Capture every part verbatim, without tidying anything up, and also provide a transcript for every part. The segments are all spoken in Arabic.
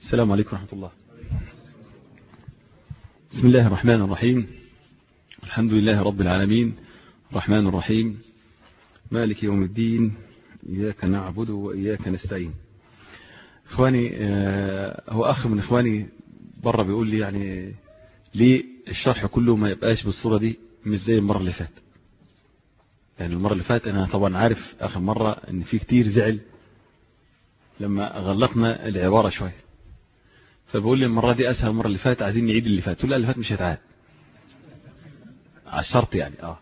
السلام عليكم ورحمة الله. بسم الله الرحمن الرحيم. الحمد لله رب العالمين، الرحمن الرحيم، مالك يوم الدين، إياك نعبد وإياك نستعين. إخواني، هو أخ من إخواني برا بيقول لي يعني ليه الشرح كله ما يبقاش بالصورة دي مش زي المرة اللي فات. يعني المرة اللي فات أنا طبعا عارف آخر مرة إن في كتير زعل لما غلطنا العبارة شوية، فبقول لي المرة دي أسهل المرة اللي فات، عايزين نعيد اللي فات. تقول لا اللي فات مش هيتعاد على الشرط يعني اه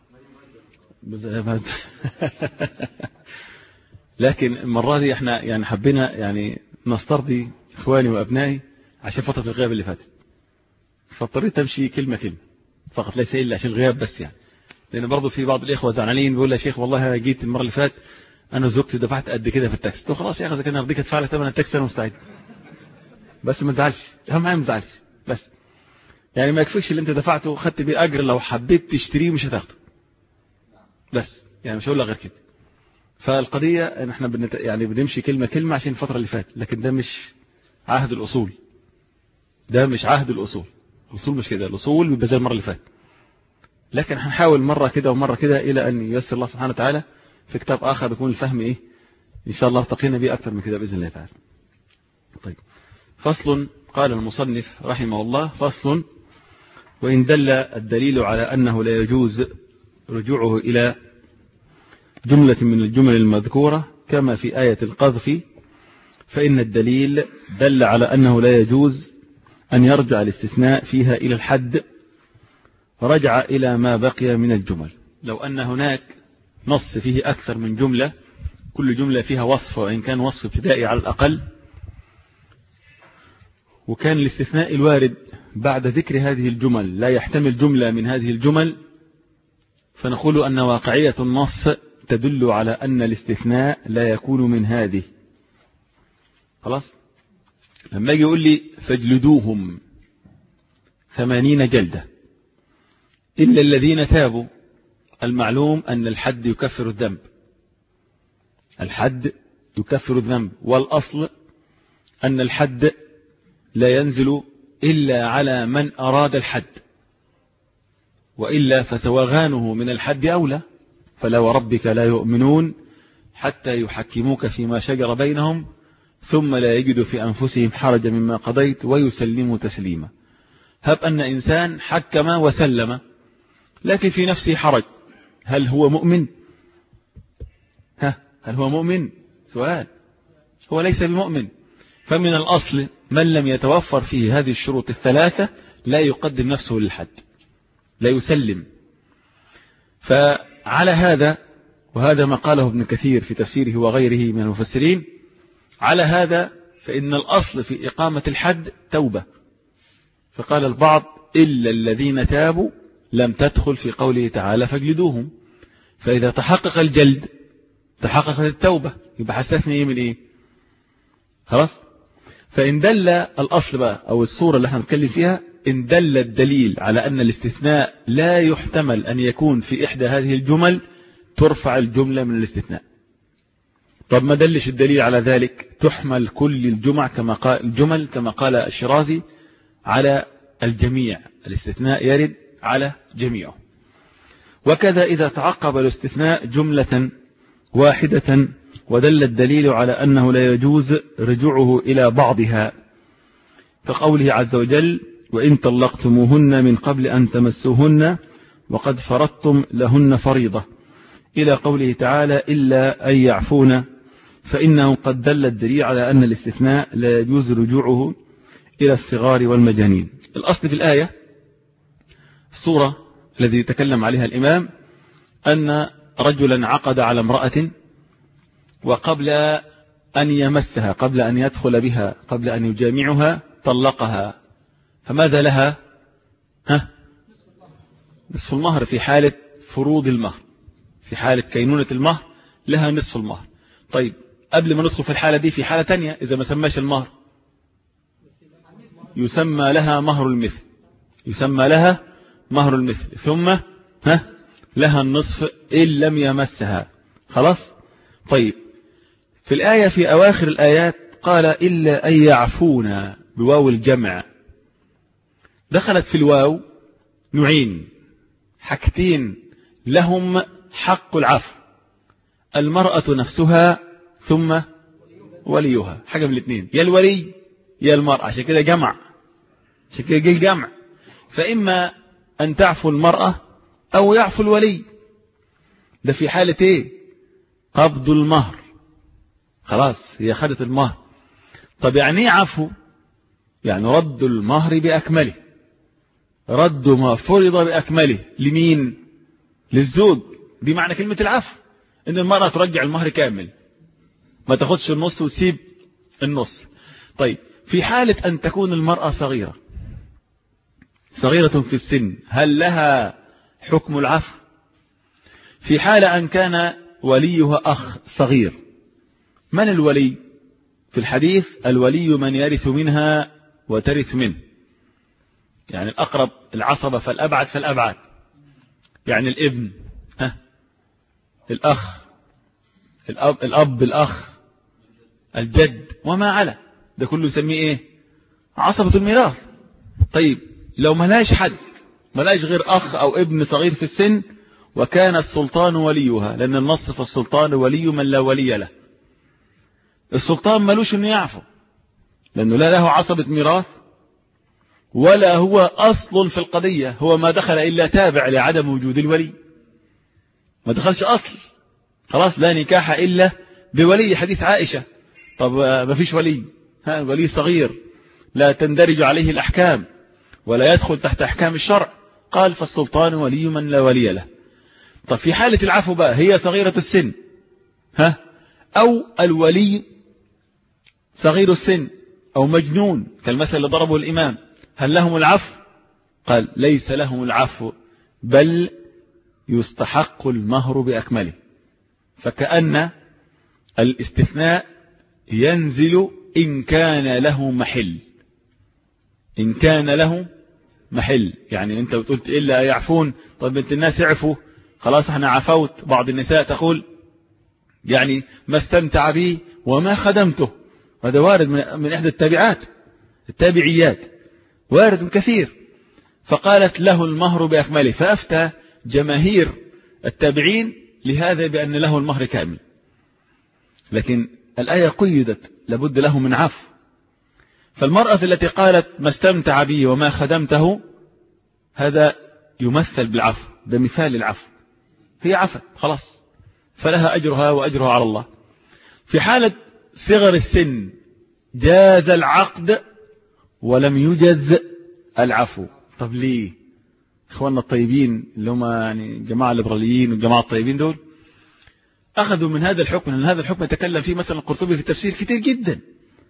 لكن المرة دي احنا يعني حبينا يعني نسترضي إخواني وأبنائي عشان فترة الغياب اللي فاتت، فاضطريت أمشي كلمة كلمة فقط، ليس إلا عشان الغياب بس يعني. لأن برضو في بعض الإخوة زعلانين بيقول يا شيخ والله أنا جيت المرة اللي فات أنا زوجتي دفعت قد كده في التاكسي. تو خلاص يا أخي إذا كان أرضيك أدفع لك ثمن التاكسي أنا مستعد، بس ما تزعلش، أهم حاجة ما تزعلش بس. يعني ما يكفيش اللي أنت دفعته وخدت بيه أجر، لو حبيت تشتريه مش هتاخده بس، يعني مش هقول لك غير كده. فالقضية ان احنا بنت... يعني بنمشي كلمة كلمة عشان الفترة اللي فاتت، لكن ده مش عهد الأصول، ده مش عهد الأصول. الأصول مش كده، الأصول بيبقى زي المرة اللي فاتت، لكن هنحاول مرة كده ومرة كده إلى أن ييسر الله سبحانه وتعالى في كتاب آخر يكون الفهم إيه إن شاء الله ارتقينا به أكثر من كده بإذن الله تعالى. طيب، فصل. قال المصنف رحمه الله: فصل: وإن دل الدليل على أنه لا يجوز رجوعه إلى جملة من الجمل المذكورة كما في آية القذف، فإن الدليل دل على أنه لا يجوز أن يرجع الاستثناء فيها إلى الحد، رجع إلى ما بقي من الجمل. لو أن هناك نص فيه أكثر من جملة، كل جملة فيها وصف وإن كان وصف ابتدائي على الأقل، وكان الاستثناء الوارد بعد ذكر هذه الجمل لا يحتمل جملة من هذه الجمل، فنقول أن واقعية النص تدل على أن الاستثناء لا يكون من هذه. خلاص، لما يجي يقول لي فاجلدوهم ثمانين جلدة إلا الذين تابوا، المعلوم أن الحد يكفر الذنب، الحد يكفر الذنب، والأصل أن الحد لا ينزل إلا على من أراد الحد، وإلا فسواغانه من الحد أولى. فلا وربك لا يؤمنون حتى يحكموك فيما شجر بينهم ثم لا يجدوا في أنفسهم حرجا مما قضيت ويسلموا تسليما. هب أن إنسان حكم وسلم لكن في نفسه حرج، هل هو مؤمن؟ ها هل هو مؤمن؟ سؤال. هو ليس بمؤمن. فمن الأصل من لم يتوفر فيه هذه الشروط الثلاثة لا يقدم نفسه للحد، لا يسلم. فعلى هذا، وهذا ما قاله ابن كثير في تفسيره وغيره من المفسرين، على هذا فإن الأصل في إقامة الحد توبة. فقال البعض إلا الذين تابوا لم تدخل في قوله تعالى فاجلدوهم، فإذا تحقق الجلد تحققت التوبة، يبقى حسسني إيه من إيه؟ خلاص. فإن دل الأصل بقى أو الصورة اللي احنا نتكلم فيها، إن دل الدليل على أن الاستثناء لا يحتمل أن يكون في إحدى هذه الجمل ترفع الجملة من الاستثناء. طب ما دلش الدليل على ذلك، تحمل كل الجمع كما قال الجمل كما قال الشرازي على الجميع، الاستثناء يرد على جميعه. وكذا إذا تعقب الاستثناء جملة واحدة ودل الدليل على أنه لا يجوز رجوعه إلى بعضها، كقوله عز وجل: وإن طلقتموهن من قبل أن تمسوهن وقد فرضتم لهن فريضة، إلى قوله تعالى: إلا أن يعفون، فإنه قد دل الدليل على أن الاستثناء لا يجوز رجوعه إلى الصغار والمجانين. الأصل في الآية الصورة الذي يتكلم عليها الإمام أن رجلا عقد على امرأة، وقبل أن يمسها، قبل أن يدخل بها، قبل أن يجامعها طلقها، فماذا لها؟ ها؟ نصف المهر في حالة فروض المهر، في حالة كينونة المهر لها نصف المهر. طيب قبل ما ندخل في الحالة دي في حالة تانية، إذا ما سماش المهر يسمى لها مهر المثل، يسمى لها مهر المثل، ثم ها لها النصف إن لم يمسها. خلاص. طيب في الآية في أواخر الآيات قال إلا أن يعفونا، بواو الجمع. دخلت في الواو نوعين، حاجتين لهم حق العفو، المرأة نفسها ثم وليها، حاجة من الاثنين، يا الولي يا المرأة، عشان كده جمع، عشان كده جه الجمع. فإما أن تعفو المرأة أو يعفو الولي. ده في حالة ايه؟ قبض المهر، خلاص هي خدت المهر. طب يعني ايه عفو؟ يعني رد المهر بأكمله، رد ما فرض بأكمله. لمين؟ للزوج. دي معنى كلمة العفو، ان المرأة ترجع المهر كامل، ما تاخدش النص وتسيب النص. طيب في حالة أن تكون المرأة صغيرة، صغيرة في السن، هل لها حكم العفو؟ في حالة أن كان وليها أخ صغير. من الولي في الحديث؟ الولي من يرث منها وترث منه، يعني الأقرب العصبة، فالأبعد فالأبعد، يعني الابن، ها، الأخ، الأب، الأب الأخ، الجد وما على، ده كله يسميه ايه؟ عصبة الميراث. طيب لو ملاش حد، ملاش غير أخ أو ابن صغير في السن، وكان السلطان وليها، لأن النص في السلطان ولي من لا ولي له. السلطان ملوش انه يعفو، لأنه لا له عصبة ميراث ولا هو أصل في القضية، هو ما دخل إلا تابع لعدم وجود الولي، ما دخلش أصل، خلاص لا نكاح إلا بولي، حديث عائشة. طب ما فيش ولي، ها، ولي صغير لا تندرج عليه الأحكام ولا يدخل تحت أحكام الشرع، قال فالسلطان ولي من لا ولي له. طب في حالة العفو بقى، هي صغيرة السن، ها، أو الولي صغير السن أو مجنون كالمثل اللي ضربه الإمام، هل لهم العفو؟ قال ليس لهم العفو، بل يستحق المهر بأكمله. فكأن الاستثناء ينزل إن كان له محل، إن كان له محل. يعني أنت قلت إلا يعفون، طب أنت الناس يعفوا، خلاص احنا عفوت. بعض النساء تقول يعني ما استمتع بي وما خدمته، هذا وارد من إحدى التابعات التابعيات، وارد كثير. فقالت له المهر بأكمله، فأفتى جماهير التابعين لهذا بأن له المهر كامل، لكن الآية قيدت لابد له من عفو. فالمرأة التي قالت ما استمتع بي وما خدمته، هذا يمثل بالعفو، ده مثال العفو، هي عفت خلاص، فلها أجرها وأجرها على الله. في حالة صغر السن جاز العقد ولم يجز العفو. طب ليه؟ إخواننا الطيبين اللي هم يعني جماعة الليبراليين والجماعة الطيبين دول أخذوا من هذا الحكم، لأن هذا الحكم يتكلم فيه مثلا القرطبي في التفسير كتير جدا.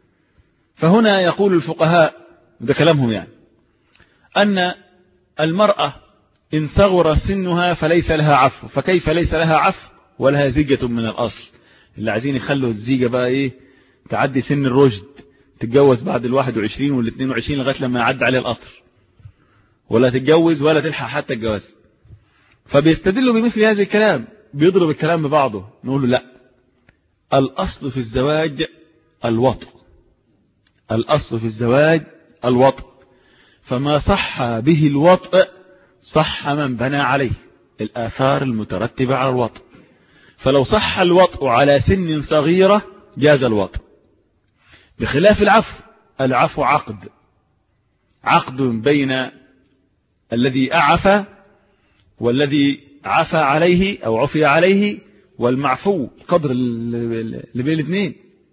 فهنا يقول الفقهاء، ده كلامهم يعني، أن المرأة إن صغر سنها فليس لها عفو. فكيف ليس لها عفو ولها زيجة من الأصل؟ اللي عايزين يخلوا الزيجة بقى إيه، تعدي سن الرشد، تتجوز بعد الواحد وعشرين والاثنين وعشرين لغاية لما يعد عليه القطر، ولا تتجوز ولا تلحق حتى الجواز. فبيستدلوا بمثل هذا الكلام، بيضرب الكلام ببعضه. نقول له لا، الأصل في الزواج الوطء، الأصل في الزواج الوطء، فما صح به الوطء صح من بنى عليه، الآثار المترتبة على الوطء. فلو صح الوطء على سن صغيرة جاز الوطء، بخلاف العفو. العفو عقد، عقد بين الذي أعفى والذي عفى عليه أو عفي عليه والمعفو، قدر اللي بين الاثنين،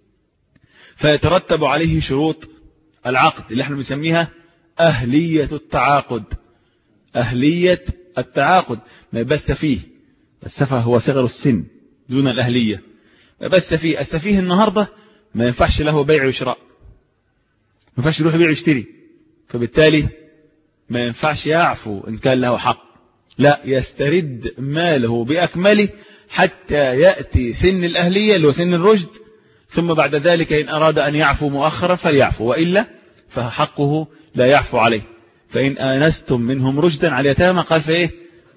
فيترتب عليه شروط العقد اللي احنا بنسميها أهلية التعاقد. أهلية التعاقد ما بس فيه السفه، هو صغر السن دون الأهلية، ما بس فيه السفيه النهاردة ما ينفعش له بيع وشراء، ما ينفعش يروح يبيع ويشتري، فبالتالي ما ينفعش يعفو إن كان له حق، لا، يسترد ماله بأكمله حتى يأتي سن الأهلية اللي هو سن الرشد، ثم بعد ذلك إن أراد أن يعفو مؤخرا فليعفو، وإلا فحقه لا يعفو عليه. فإن آنستم منهم رشدا على اليتامى، قال فإيه؟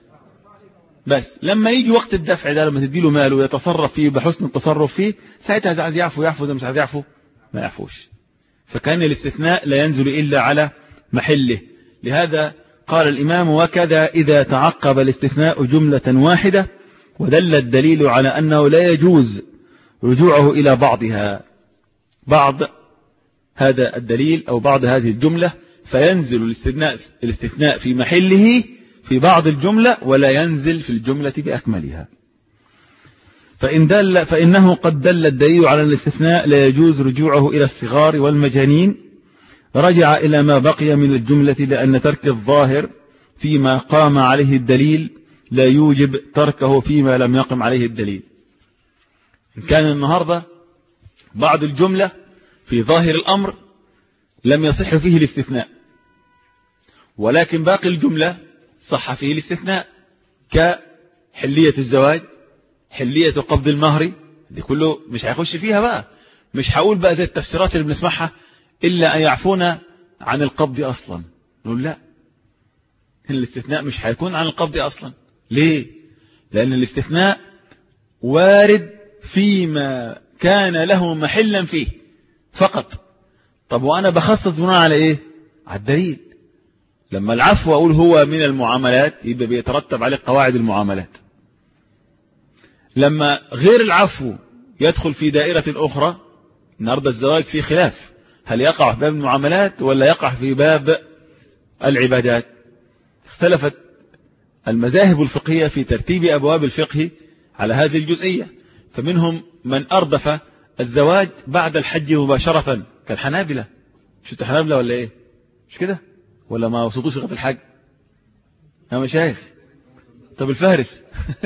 بس لما يجي وقت الدفع ده، لما تديله ماله ويتصرف فيه بحسن التصرف فيه، ساعتها إذا عايز يعفو يعفو، إذا مش عايز يعفو ما يعفوش. فكان الاستثناء لا ينزل إلا على محله. لهذا قال الإمام: وكذا إذا تعقب الاستثناء جملة واحدة ودل الدليل على أنه لا يجوز رجوعه إلى بعضها، بعض هذا الدليل أو بعض هذه الجملة، فينزل الاستثناء, الاستثناء في محله في بعض الجملة ولا ينزل في الجملة بأكملها. فإن دل فإنه قد دل الدليل على الاستثناء لا يجوز رجوعه إلى الصغار والمجانين، رجع إلى ما بقي من الجملة، لأن ترك الظاهر فيما قام عليه الدليل لا يوجب تركه فيما لم يقم عليه الدليل. إن كان النهاردة بعض الجملة في ظاهر الأمر لم يصح فيه الاستثناء، ولكن باقي الجملة صح فيه الاستثناء، كحلية الزواج، حلية قبض المهر، دي كله مش هيخش فيها بقى. مش هقول بقى زي التفسيرات اللي بنسمعها إلا أن يعفونا عن القبض أصلا. نقول لا، الاستثناء مش هيكون عن القبض أصلا. ليه؟ لأن الاستثناء وارد فيما كان له محلا فيه فقط. طب وأنا بخصص بناء على إيه؟ على الدليل. لما العفو أقول هو من المعاملات يبقى بيترتب عليه قواعد المعاملات. لما غير العفو يدخل في دائرة أخرى، النهارده الزواج فيه خلاف، هل يقع في باب المعاملات ولا يقع في باب العبادات؟ اختلفت المذاهب الفقهية في ترتيب أبواب الفقه على هذه الجزئية، فمنهم من أردف الزواج بعد الحج مباشرة كالحنابلة. شفت حنابلة ولا إيه؟ مش كده؟ ولا ما وصلتوش غير في الحج؟ يا مشايخ. طب الفهرس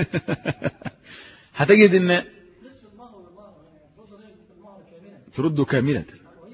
هتجد ان ترد كاملة.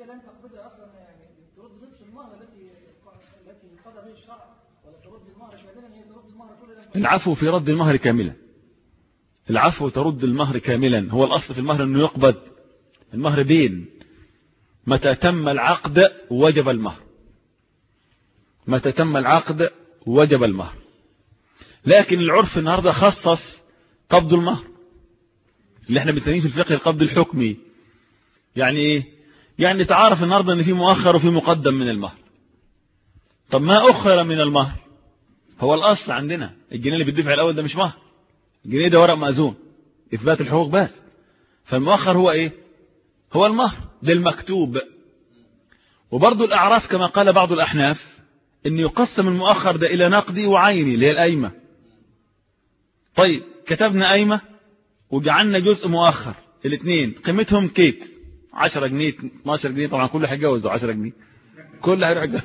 العفو في رد المهر كاملا، العفو ترد المهر كاملا. هو الأصل في المهر أنه يقبض. المهر دين، متى تم العقد وجب المهر، متى تم العقد وجب المهر. لكن العرف النهاردة خصص قبض المهر اللي احنا بنسميه في الفقه القبض الحكمي. يعني ايه؟ يعني تعرف النهاردة ان في مؤخر وفي مقدم من المهر. طب ما أخر من المهر؟ هو الأصل عندنا الجنيه اللي بيدفع الأول ده مش مهر، الجنيه ده ورق مأذون إثبات الحقوق بس. فالمؤخر هو ايه؟ هو المهر ده المكتوب. وبرضو الأعراف كما قال بعض الأحناف ان يقسم المؤخر ده إلى نقدي وعيني اللي هي القايمة. طيب كتبنا قايمة وجعلنا جزء مؤخر، الاثنين قيمتهم كيت عشرة جنيه اثناشر جنيه، طبعا كله هيتجوز عشرة جنيه، كله هيروح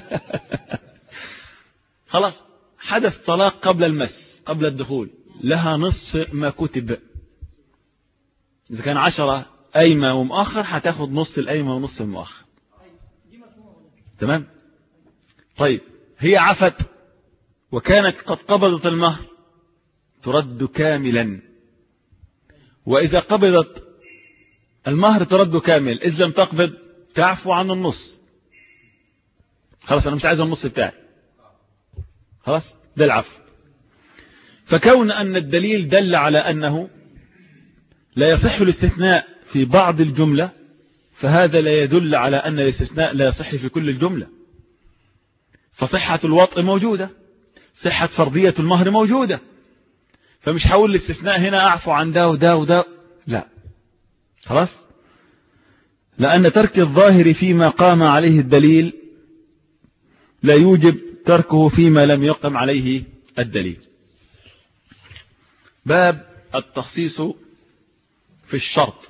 خلاص. حدث طلاق قبل المس قبل الدخول، لها نصف ما كتب. إذا كان عشرة قايمة ومؤخر هتاخد نص القايمة ونص المؤخر. تمام؟ طيب هي عفت وكانت قد قبضت المهر ترد كاملا، وإذا قبضت المهر ترد كامل، إذا لم تقبض تعفو عن النص. خلاص أنا مش عايز النص بتاعي، خلاص ده العفو. فكون أن الدليل دل على أنه لا يصح الاستثناء في بعض الجملة، فهذا لا يدل على أن الاستثناء لا يصح في كل الجملة. فصحة الوطء موجودة، صحة فرضية المهر موجودة، فمش هقول الاستثناء هنا أعفو عن ده وده وده، لا خلاص. لأن ترك الظاهر فيما قام عليه الدليل لا يوجب تركه فيما لم يقم عليه الدليل. باب التخصيص في الشرط.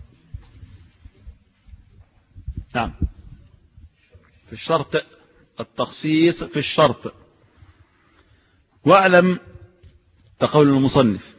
نعم، في الشرط، التخصيص في الشرط. واعلم تقول المصنف: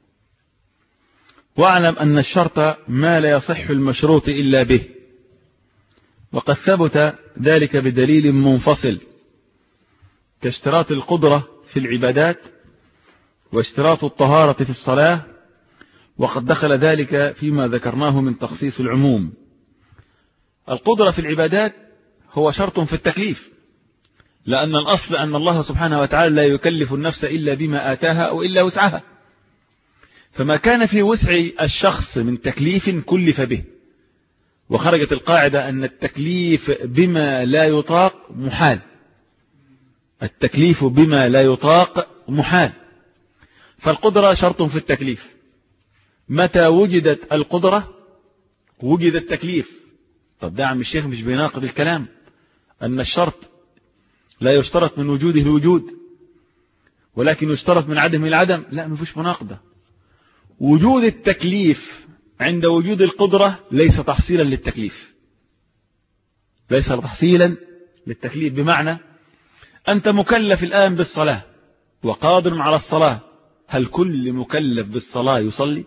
واعلم أن الشرط ما لا يصح المشروط إلا به، وقد ثبت ذلك بدليل منفصل، كاشتراط القدرة في العبادات واشتراط الطهارة في الصلاة، وقد دخل ذلك فيما ذكرناه من تخصيص العموم. القدرة في العبادات هو شرط في التكليف، لأن الأصل أن الله سبحانه وتعالى لا يكلف النفس إلا بما آتاها أو إلا وسعها، فما كان في وسع الشخص من تكليف كلف به، وخرجت القاعدة أن التكليف بما لا يطاق محال. التكليف بما لا يطاق محال. فالقدرة شرط في التكليف. متى وجدت القدرة وجد التكليف. طب ده عم الشيخ مش بيناقض الكلام أن الشرط لا يشترط من وجوده الوجود ولكن يشترط من عدمه العدم؟ لا، ما فيش مناقضة. وجود التكليف عند وجود القدرة ليس تحصيلا للتكليف، ليس تحصيلا للتكليف. بمعنى أنت مكلف الآن بالصلاة وقادر على الصلاة، هل كل مكلف بالصلاة يصلي؟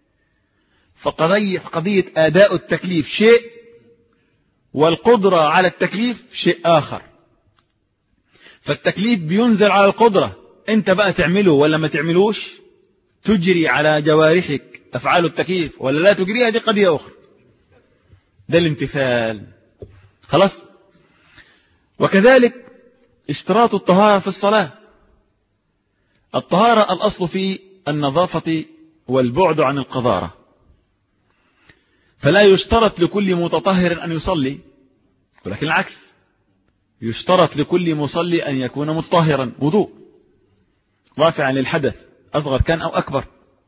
فقضية قضية أداء التكليف شيء والقدرة على التكليف شيء آخر. فالتكليف بينزل على القدرة، انت بقى تعمله ولا ما تعملوش، تجري على جوارحك أفعال التكليف ولا لا تجريها، دي قضية أخرى. ده الامتثال. خلاص. وكذلك اشتراط الطهارة في الصلاة. الطهارة الأصل في النظافة والبعد عن القذارة، فلا يشترط لكل متطهر أن يصلي، ولكن العكس، يشترط لكل مصلي أن يكون متطهرا، وضوء رافعا للحدث أصغر كان أو أكبر.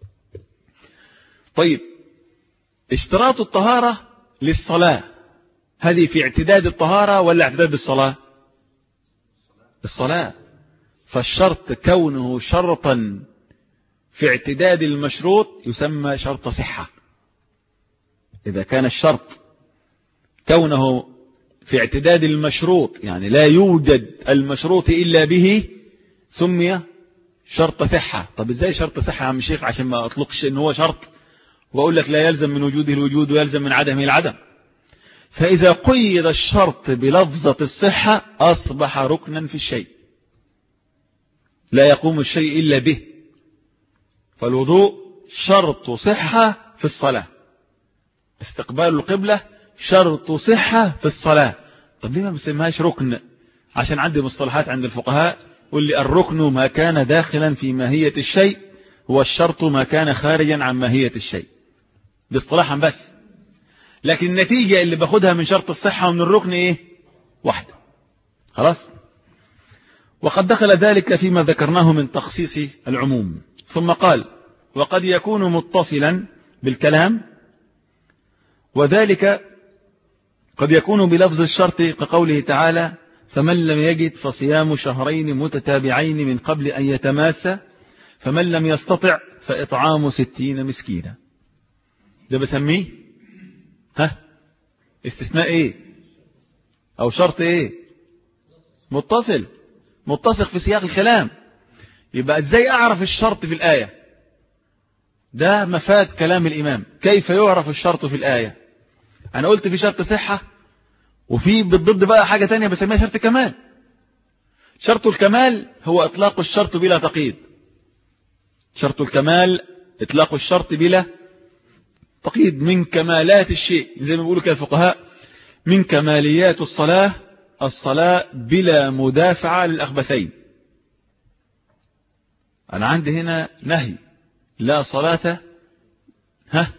طيب، اشتراط الطهارة للصلاة هذه في اعتداد الطهارة ولا اعتداد الصلاة؟ الصلاة. فالشرط كونه شرطا في اعتداد المشروط يسمى شرط صحة. إذا كان الشرط كونه في اعتداد المشروط، يعني لا يوجد المشروط إلا به، سمي شرط صحة. طب ازاي شرط صحة يا عم الشيخ؟ عشان ما اطلقش ان هو شرط واقول لك لا يلزم من وجوده الوجود ويلزم من عدمه العدم. فإذا قيد الشرط بلفظة الصحة أصبح ركنا في الشيء، لا يقوم الشيء إلا به. فالوضوء شرط صحة في الصلاة، استقبال القبلة شرط صحة في الصلاة. طب ليه ما بسمهاش ركن؟ عشان عندي مصطلحات عند الفقهاء قل لي الركن ما كان داخلا في ماهية الشيء، والشرط ما كان خارجا عن ماهية الشيء. دي اصطلاحا بس، لكن النتيجة اللي باخدها من شرط الصحة ومن الركن ايه؟ واحدة. خلاص. وقد دخل ذلك فيما ذكرناه من تخصيص العموم. ثم قال وقد يكون متصلا بالكلام، وذلك قد يكون بلفظ الشرط كقوله تعالى فمن لم يجد فصيام شهرين متتابعين من قبل أن يتماسى فمن لم يستطع فإطعام ستين مسكينا. ده بسميه ها استثناء ايه او شرط ايه؟ متصل، متصل في سياق الكلام. يبقى ازاي اعرف الشرط في الآية؟ ده مفاد كلام الإمام. كيف يعرف الشرط في الآية؟ انا قلت في شرط صحة، وفي بالضد بقى حاجة تانية بسميها شرط كمال. شرط الكمال هو اطلاق الشرط بلا تقييد. شرط الكمال اطلاق الشرط بلا تقييد. من كمالات الشيء زي ما بيقولوا كده الفقهاء، من كماليات الصلاة الصلاة بلا مدافعة للأخبثين. أنا عندي هنا نهي لا صلاة ها،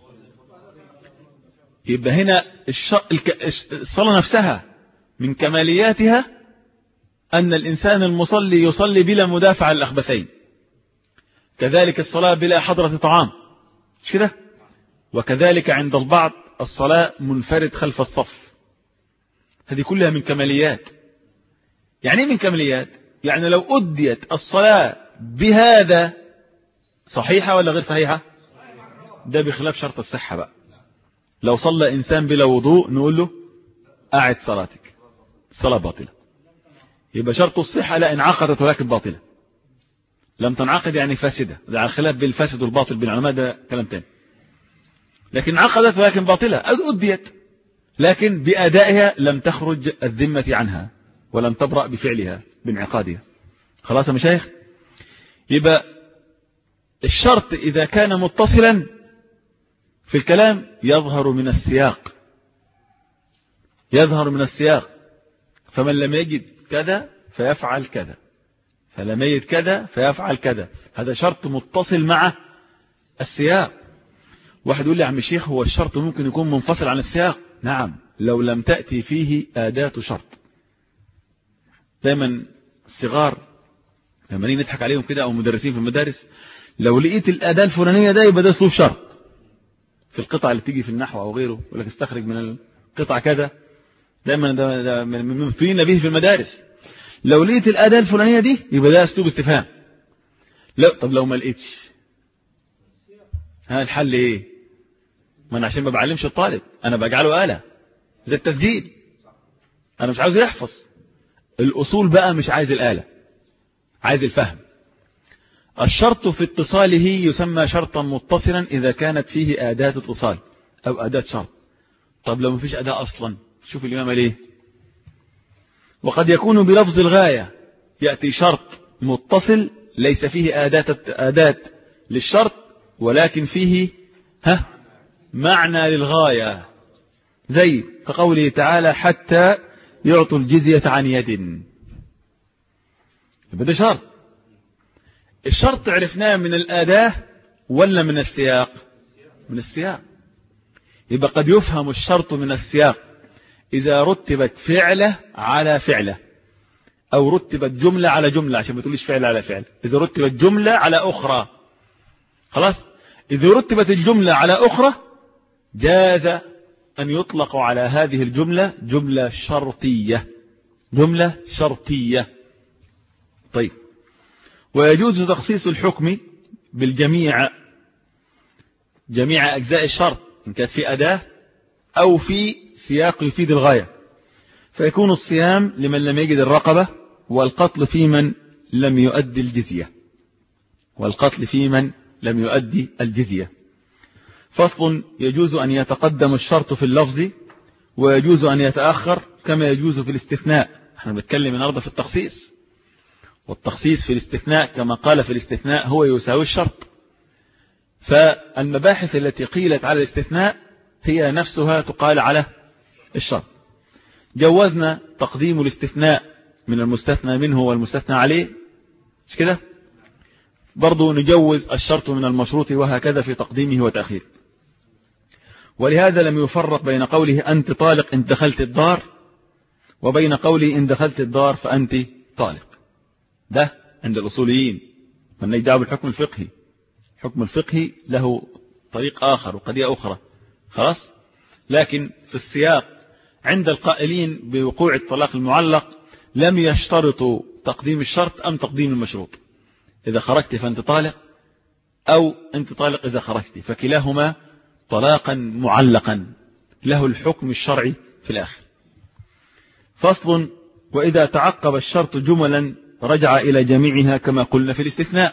يبقى هنا الصلاة نفسها من كمالياتها أن الإنسان المصلي يصلي بلا مدافعة للأخبثين. كذلك الصلاة بلا حضرة طعام، مش كده؟ وكذلك عند البعض الصلاة منفرد خلف الصف. هذه كلها من كماليات. يعني ايه من كماليات؟ يعني لو أديت الصلاة بهذا صحيحة ولا غير صحيحة؟ ده بخلاف شرط الصحة بقى. لو صلى إنسان بلا وضوء نقول له أعد صلاتك، الصلاة باطلة. يبقى شرط الصحة لا انعقدت ولكن باطلة. لم تنعقد يعني فاسدة. ده على الخلاف بين الفاسد والباطل بين العلماء، ده كلام تاني. لكن عقدت ولكن باطلة، أديت لكن بأدائها لم تخرج الذمة عنها ولم تبرأ بفعلها بانعقادها. خلاص يا مشايخ؟ يبقى الشرط إذا كان متصلا في الكلام يظهر من السياق، يظهر من السياق. فمن لم يجد كذا فيفعل كذا، فلم يجد كذا فيفعل كذا. هذا شرط متصل مع السياق. واحد يقول لي يا عم الشيخ هو الشرط ممكن يكون منفصل عن السياق؟ نعم، لو لم تأتي فيه أداة شرط. دايما الصغار لما نيجي نضحك عليهم كده أو مدرسين في المدارس، لو لقيت الأداة الفلانية ده يبقى ده أسلوب شرط. في القطع اللي تيجي في النحو أو غيره يقول لك استخرج من القطع كذا، دايما ده, ده من المفتونين به في المدارس. لو لقيت الأداة الفلانية دي يبقى ده أسلوب استفهام. لا، طب لو ما لقيتش، ها الحل إيه؟ ما أنا عشان ما بعلمش الطالب أنا بجعله آلة زي التسجيل، أنا مش عاوز يحفظ الأصول بقى، مش عايز الآلة، عايز الفهم. الشرط في اتصاله يسمى شرطا متصلا إذا كانت فيه أداة اتصال أو أداة شرط. طب لو ما فيش أداة أصلا، شوف الإمام ليه. وقد يكون بلفظ الغاية، يأتي شرط متصل ليس فيه أداة أداة للشرط ولكن فيه ها معنى للغاية، زي كقوله تعالى حتى يعطوا الجزية عن يد، يبقى ده شرط. الشرط عرفناه من الأداة ولا من السياق؟ من السياق. يبقى قد يفهم الشرط من السياق إذا رتبت فعلة على فعلة، أو رتبت جملة على جملة، عشان ما تقوليش فعل على فعل، إذا رتبت جملة على أخرى. خلاص، إذا رتبت الجملة على أخرى جاز أن يطلق على هذه الجملة جملة شرطية، جملة شرطية. طيب، ويجوز تخصيص الحكم بالجميع، جميع أجزاء الشرط إن كانت في أداة أو في سياق يفيد الغاية، فيكون الصيام لمن لم يجد الرقبة، والقتل في من لم يؤدي الجزية، والقتل في من لم يؤدي الجزية. فصل: يجوز أن يتقدم الشرط في اللفظ ويجوز أن يتأخر كما يجوز في الاستثناء. احنا بنتكلم النهارده في التخصيص، والتخصيص في الاستثناء كما قال في الاستثناء هو يساوي الشرط. فالمباحث التي قيلت على الاستثناء هي نفسها تقال على الشرط. جوزنا تقديم الاستثناء من المستثنى منه والمستثنى عليه، مش كده؟ برضو نجوز الشرط من المشروط، وهكذا في تقديمه وتأخيره. ولهذا لم يفرق بين قوله أنت طالق إن دخلت الدار وبين قوله إن دخلت الدار فأنت طالق. ده عند الأصوليين، من يدعى بالحكم الفقهي. الحكم الفقهي له طريق آخر وقضية أخرى، خلاص. لكن في السياق عند القائلين بوقوع الطلاق المعلق لم يشترطوا تقديم الشرط أم تقديم المشروط. إذا خرجت فأنت طالق، أو أنت طالق إذا خرجت، فكلاهما طلاقا معلقا له الحكم الشرعي في الآخر. فصل: وإذا تعقب الشرط جملا رجع إلى جميعها كما قلنا في الاستثناء.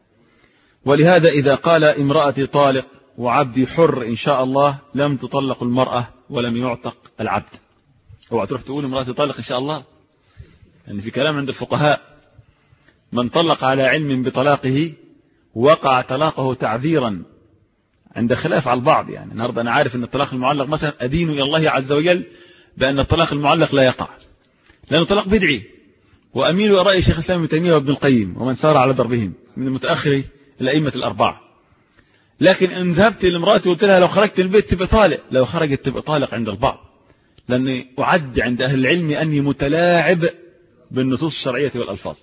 ولهذا إذا قال امرأتي طالق وعبدي حر إن شاء الله لم تطلق المرأة ولم يعتق العبد. اوعى تروح تقول امرأتي طالق إن شاء الله، يعني في كلام عند الفقهاء من طلق على علم بطلاقه وقع طلاقه تعذيرا، عند خلاف على البعض. يعني النهارده أنا عارف أن الطلاق المعلق مثلا أدين إلى الله عز وجل بأن الطلاق المعلق لا يقع، لأنه طلاق بدعي، وأميل رأي شيخ الإسلام ابن تيمية وابن القيم ومن سار على ضربهم من المتأخر الأئمة الأربعة. لكن إن ذهبت لامرأتي وقلت لها لو خرجت من البيت تبقى طالق، لو خرجت تبقى طالق عند البعض، لأني أعد عند أهل العلم أني متلاعب بالنصوص الشرعية والألفاظ.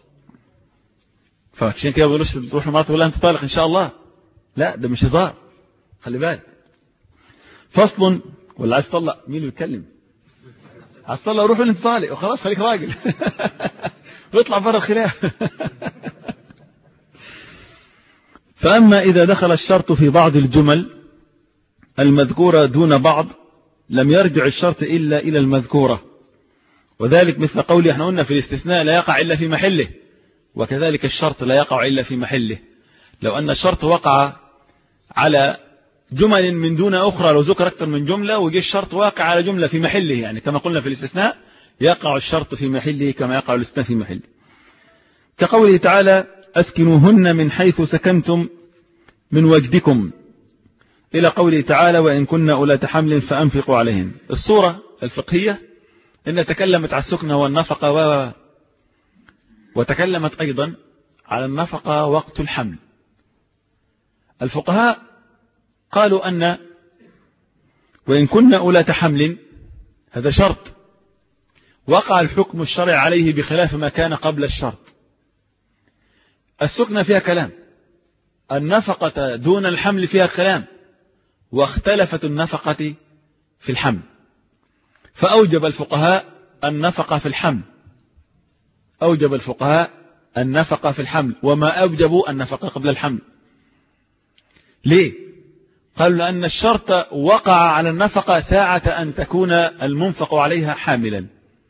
فعشان كده بقولوش تروح لمرأتي تقول لها أنت طالق إن شاء الله، لا، ده مش هزار، خلي بالك. فصل: ولا عايز تطلق مين اللي بيتكلم؟ عايز تطلق روح انت طالق وخلاص، خليك راجل واطلع بره الخلاف. فأما إذا دخل الشرط في بعض الجمل المذكورة دون بعض لم يرجع الشرط إلا إلى المذكورة، وذلك مثل قولي احنا قلنا في الاستثناء لا يقع إلا في محله، وكذلك الشرط لا يقع إلا في محله. لو أن الشرط وقع على جمل من دون أخرى، لو ذكر أكثر من جملة وجي الشرط واقع على جملة في محله، يعني كما قلنا في الاستثناء يقع الشرط في محله كما يقع الاستثناء في محله. كقوله تعالى أسكنوهن من حيث سكنتم من وجدكم، إلى قوله تعالى وإن كن أولاة حمل فأنفقوا عليهن. الصورة الفقهية إن تكلمت على السكنة والنفقة و... وتكلمت أيضا على النفقة وقت الحمل. الفقهاء قالوا أن وإن كنا أولاة حمل هذا شرط وقع الحكم الشرعي عليه بخلاف ما كان قبل الشرط. السكنة فيها كلام، النفقة دون الحمل فيها كلام، واختلفت النفقة في الحمل، فأوجب الفقهاء النفقة في الحمل، أوجب الفقهاء النفقة في الحمل وما أوجبوا النفقة قبل الحمل. ليه؟ قالوا لأن الشرط وقع على النفقة ساعة أن تكون المنفق عليها حاملا،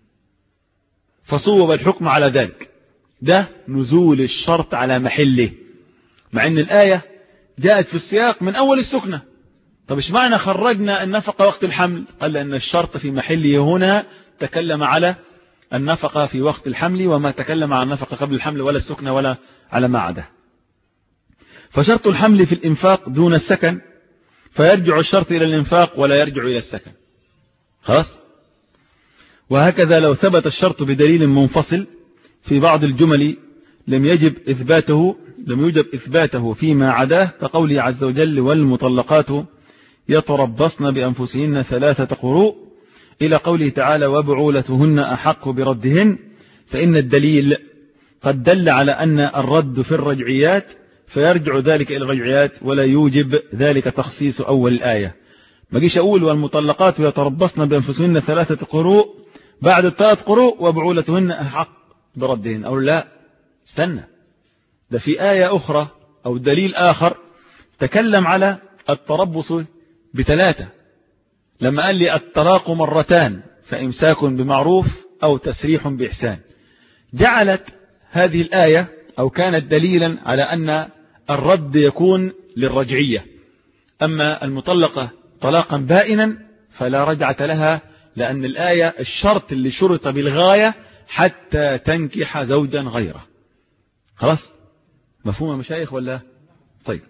فصوب الحكم على ذلك. ده نزول الشرط على محله، مع أن الآية جاءت في السياق من أول السكنة. طب إيش معنى خرجنا النفقة وقت الحمل؟ قال لأن الشرط في محله هنا تكلم على النفقة في وقت الحمل، وما تكلم عن النفقة قبل الحمل ولا السكنة ولا على ما عدا. فشرط الحمل في الإنفاق دون السكن، فيرجع الشرط إلى الإنفاق ولا يرجع إلى السكن. خلاص. وهكذا لو ثبت الشرط بدليل منفصل في بعض الجمل لم يجب إثباته لم يوجب إثباته فيما عداه، كقوله عز وجل والمطلقات يتربصن بأنفسهن ثلاثة قروء، إلى قوله تعالى وبعولتهن أحق بردهن، فإن الدليل قد دل على أن الرد في الرجعيات، فيرجع ذلك إلى الرجعيات ولا يوجب ذلك تخصيص أول الآية. ما جيش أقول والمطلقات يتربصن بأنفسهن ثلاثة قروء بعد الثلاث قروء وبعولتهن أحق بردهن، أو لا، استنى، ده في آية أخرى أو دليل آخر تكلم على التربص بثلاثة، لما قال لي الطلاق مرتان فإمساك بمعروف أو تسريح بإحسان. جعلت هذه الآية أو كانت دليلا على أن الرد يكون للرجعية، أما المطلقة طلاقا بائنا فلا رجعة لها، لأن الآية الشرط اللي شرط بالغاية حتى تنكح زوجا غيره. خلاص، مفهوم يا مشايخ ولا؟ طيب.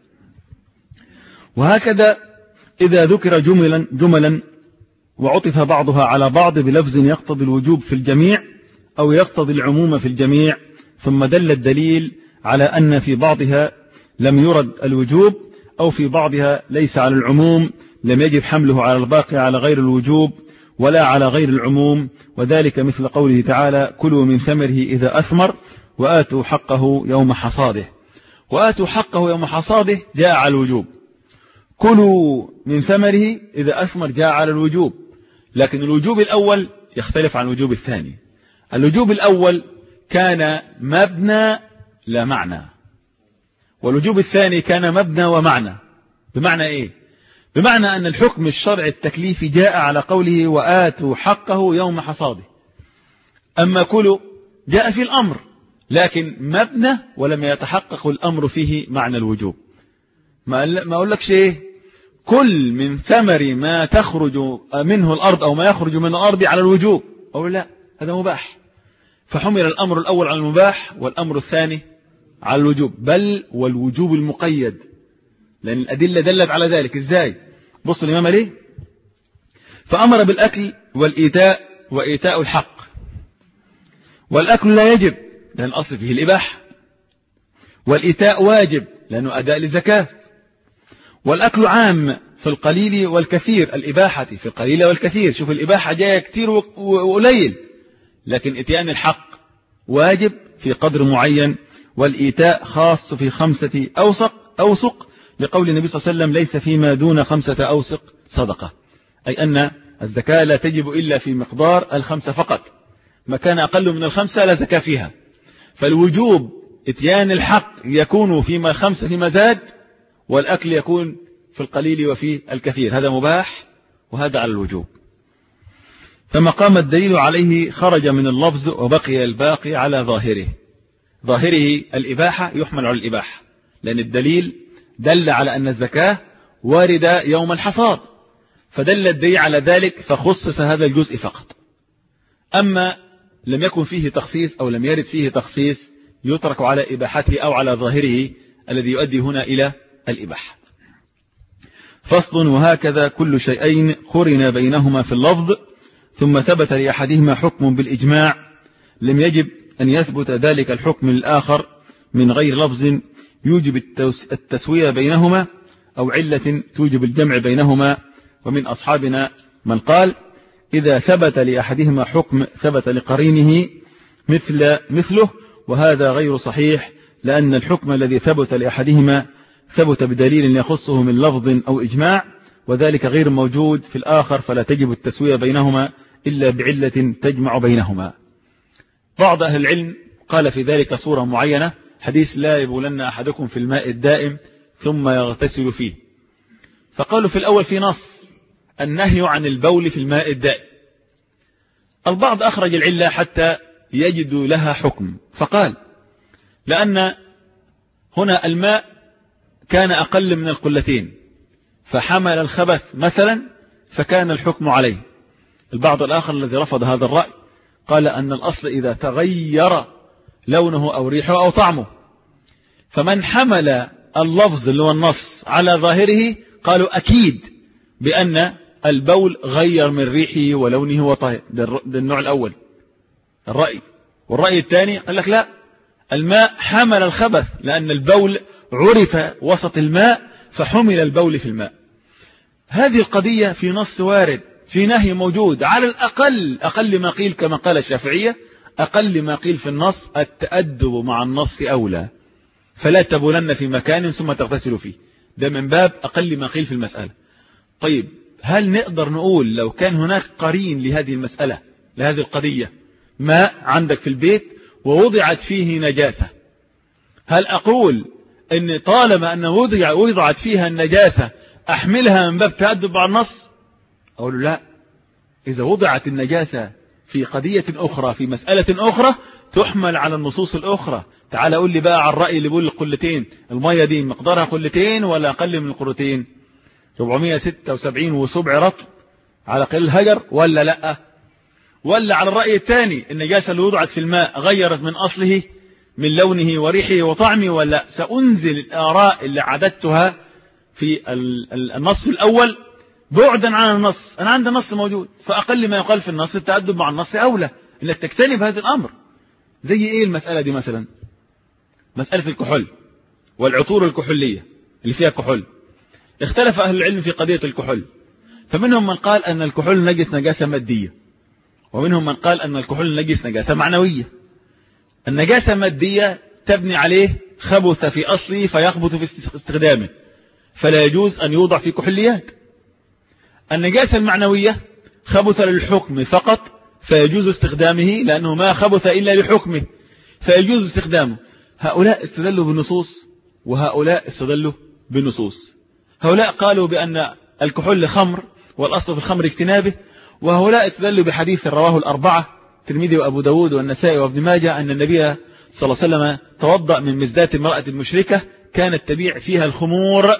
وهكذا إذا ذكر جملا جملا وعطف بعضها على بعض بلفظ يقتضي الوجوب في الجميع أو يقتضي العموم في الجميع، ثم دل الدليل على أن في بعضها لم يرد الوجوب أو في بعضها ليس على العموم، لم يجب حمله على الباقي على غير الوجوب ولا على غير العموم، وذلك مثل قوله تعالى كلوا من ثمره إذا أثمر وآتوا حقه يوم حصاده. وآتوا حقه يوم حصاده جاء على الوجوب، كلوا من ثمره إذا أثمر جاء على الوجوب، لكن الوجوب الأول يختلف عن الوجوب الثاني. الوجوب الأول كان مبنى لا معنى، والوجوب الثاني كان مبنى ومعنى. بمعنى إيه؟ بمعنى أن الحكم الشرعي التكليفي جاء على قوله وآتوا حقه يوم حصاده، أما كلوا جاء في الأمر لكن مبنى ولم يتحقق الأمر فيه معنى الوجوب. ما أقول لك شيء كل من ثمر ما تخرج منه الأرض أو ما يخرج من الأرض على الوجوب، أو لا، هذا مباح، فحمل الأمر الأول على المباح والأمر الثاني على الوجوب، بل والوجوب المقيد، لأن الأدلة دلت على ذلك. إزاي؟ بص الإمام ليه فأمر بالأكل والإيتاء وإيتاء الحق. والأكل لا يجب لأن الأصل فيه الإباحة، والإيتاء واجب لأنه أداء للزكاة. والأكل عام في القليل والكثير، الإباحة في القليل والكثير. شوف الإباحة جاية كثير وقليل، لكن إتيان الحق واجب في قدر معين. والإيتاء خاص في خمسة أوسق أوسق لقول النبي صلى الله عليه وسلم ليس فيما دون خمسة أوسق صدقة، أي أن الزكاة لا تجب إلا في مقدار الخمسة فقط، ما كان أقل من الخمسة لا زكاة فيها. فالوجوب إتيان الحق يكون فيما خمسة فيما زاد، والأكل يكون في القليل وفي الكثير، هذا مباح وهذا على الوجوب. فما قام الدليل عليه خرج من اللفظ وبقي الباقي على ظاهره. ظاهره الإباحة يحمل على الإباحة، لأن الدليل دل على أن الزكاة واردة يوم الحصاد، فدل الدليل على ذلك فخصص هذا الجزء فقط. أما لم يكن فيه تخصيص أو لم يرد فيه تخصيص يترك على إباحته أو على ظاهره الذي يؤدي هنا إلى الإباحة. فصل. وهكذا كل شيئين قرن بينهما في اللفظ ثم ثبت لأحدهما حكم بالإجماع لم يجب أن يثبت ذلك الحكم للآخر من غير لفظ يوجب التسوية بينهما أو علة توجب الجمع بينهما. ومن أصحابنا من قال إذا ثبت لأحدهما حكم ثبت لقرينه مثل مثله، وهذا غير صحيح، لأن الحكم الذي ثبت لأحدهما ثبت بدليل يخصه من لفظ أو إجماع، وذلك غير موجود في الآخر، فلا تجب التسوية بينهما إلا بعلة تجمع بينهما. بعض أهل العلم قال في ذلك صورة معينة، حديث لا يبولن أحدكم في الماء الدائم ثم يغتسل فيه، فقالوا في الأول في نص النهي عن البول في الماء الدائم. البعض أخرج العلة حتى يجدوا لها حكم، فقال لأن هنا الماء كان أقل من القلتين فحمل الخبث مثلا فكان الحكم عليه. البعض الآخر الذي رفض هذا الرأي قال أن الأصل إذا تغير لونه أو ريحه أو طعمه، فمن حمل اللفظ اللي هو النص على ظاهره قالوا أكيد بأن البول غير من ريحه ولونه وطعمه. ده النوع الأول الرأي. والرأي الثاني قال لك لا، الماء حمل الخبث، لأن البول عرف وسط الماء فحمل البول في الماء. هذه القضية في نص وارد، في نهي موجود، على الأقل أقل ما قيل كما قال الشافعية، أقل ما قيل في النص التأدب مع النص أولى، فلا تبولن في مكان ثم تغتسل فيه، ده من باب أقل ما قيل في المسألة. طيب هل نقدر نقول لو كان هناك قرين لهذه المسألة لهذه القضية، ماء عندك في البيت ووضعت فيه نجاسة، هل أقول أن طالما أن وضع وضعت فيها النجاسة أحملها من باب تأدب مع النص؟ أقول لا، إذا وضعت النجاسة في قضية أخرى في مسألة أخرى تحمل على النصوص الأخرى. تعال أقول لي بقى على الرأي اللي بيقول القلتين، المية دي مقدارها قلتين ولا أقل من القلتين؟ أربعمائة وستة وسبعين وسبع رطل على قل الهجر ولا لا؟ ولا على الرأي الثاني النجاسة اللي وضعت في الماء غيرت من أصله من لونه وريحه وطعمه ولا؟ سأنزل الآراء اللي عددتها في النص الأول بعدا عن النص. أنا عندي نص موجود، فأقل ما يقال في النص التأدب مع النص أولى، إنك تجتنب هذا الأمر. زي إيه المسألة دي؟ مثلا مسألة الكحول والعطور الكحولية اللي فيها كحول، اختلف أهل العلم في قضية الكحول، فمنهم من قال أن الكحول نجس نجاسة مادية، ومنهم من قال أن الكحول نجس نجاسة معنوية. النجاسة مادية تبني عليه خبث في أصله فيخبث في استخدامه، فلا يجوز أن يوضع في كحوليات. النجاسة المعنوية خبث للحكم فقط فيجوز استخدامه، لأنه ما خبث إلا لحكمه فيجوز استخدامه. هؤلاء استدلوا بالنصوص وهؤلاء استدلوا بالنصوص. هؤلاء قالوا بأن الكحول خمر والأصل في الخمر اجتنابه، وهؤلاء استدلوا بحديث رواه الأربعة الترمذي وأبو داود والنسائي وابن ماجه أن النبي صلى الله عليه وسلم توضأ من مزدات امرأة المشركة كانت تبيع فيها الخمور،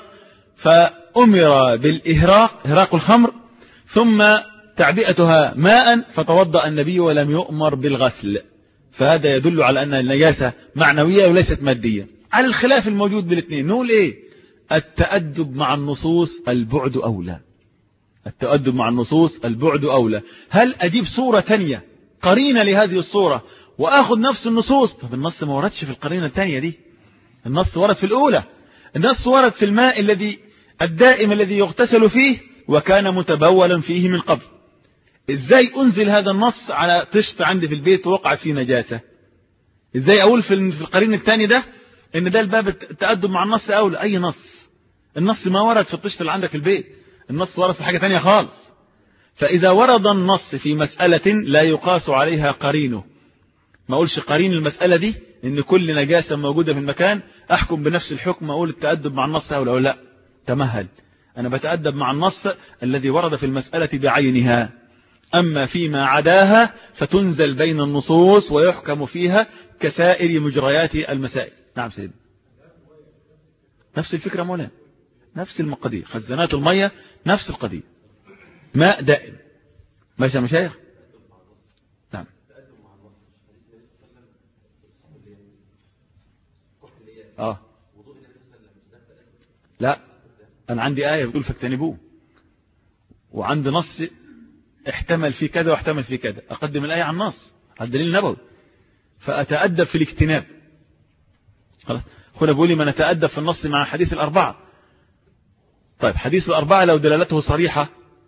فأمر بالإهراق إهراق الخمر ثم تعبئتها ماء فتوضأ النبي ولم يؤمر بالغسل. فهذا يدل على أن النجاسة معنوية وليست مادية. على الخلاف الموجود بالاثنين نقول إيه؟ التأدب مع النصوص البعد أولى. التأدب مع النصوص البعد أولى. هل أجيب صورة تانية قرينة لهذه الصورة وأخذ نفس النصوص؟ طب النص ما وردش في القرينة الثانية دي، النص ورد في الأولى. النص ورد في الماء الذي الدائم الذي يغتسل فيه وكان متبولا فيه من قبل. ازاي انزل هذا النص على طشت عندي في البيت ووقعت فيه نجاسة؟ ازاي اقول في القرين الثاني ده ان ده الباب التأدب مع النص اولى؟ اي نص؟ النص ما ورد في الطشت اللي عندك في البيت، النص ورد في حاجة تانية خالص. فاذا ورد النص في مسألة لا يقاس عليها قرينه، ما اقولش قرين المسألة دي ان كل نجاسة موجودة في المكان احكم بنفس الحكم اقول التأدب مع النص اولى ولا لا. تمهل، انا بتأدب مع النص الذي ورد في المسألة بعينها، أما فيما عداها فتنزل بين النصوص ويحكم فيها كسائر مجريات المسائل. نعم سيدي، نفس الفكرة مولانا، نفس المقادير، خزانات المية نفس القضية، ماء دائم. ماشي يا مشايخ؟ نعم. آه لا، أنا عندي آية بتقول فاجتنبوه، وعندي نص احتمل في كذا واحتمل في كذا، أقدم الآية عن النص على الدليل النبوي فأتأدب في الاجتناب. خلاص، هنا بقولي ما نتأدب في النص مع حديث الأربعة، طيب حديث الأربعة لو دلالته صريحة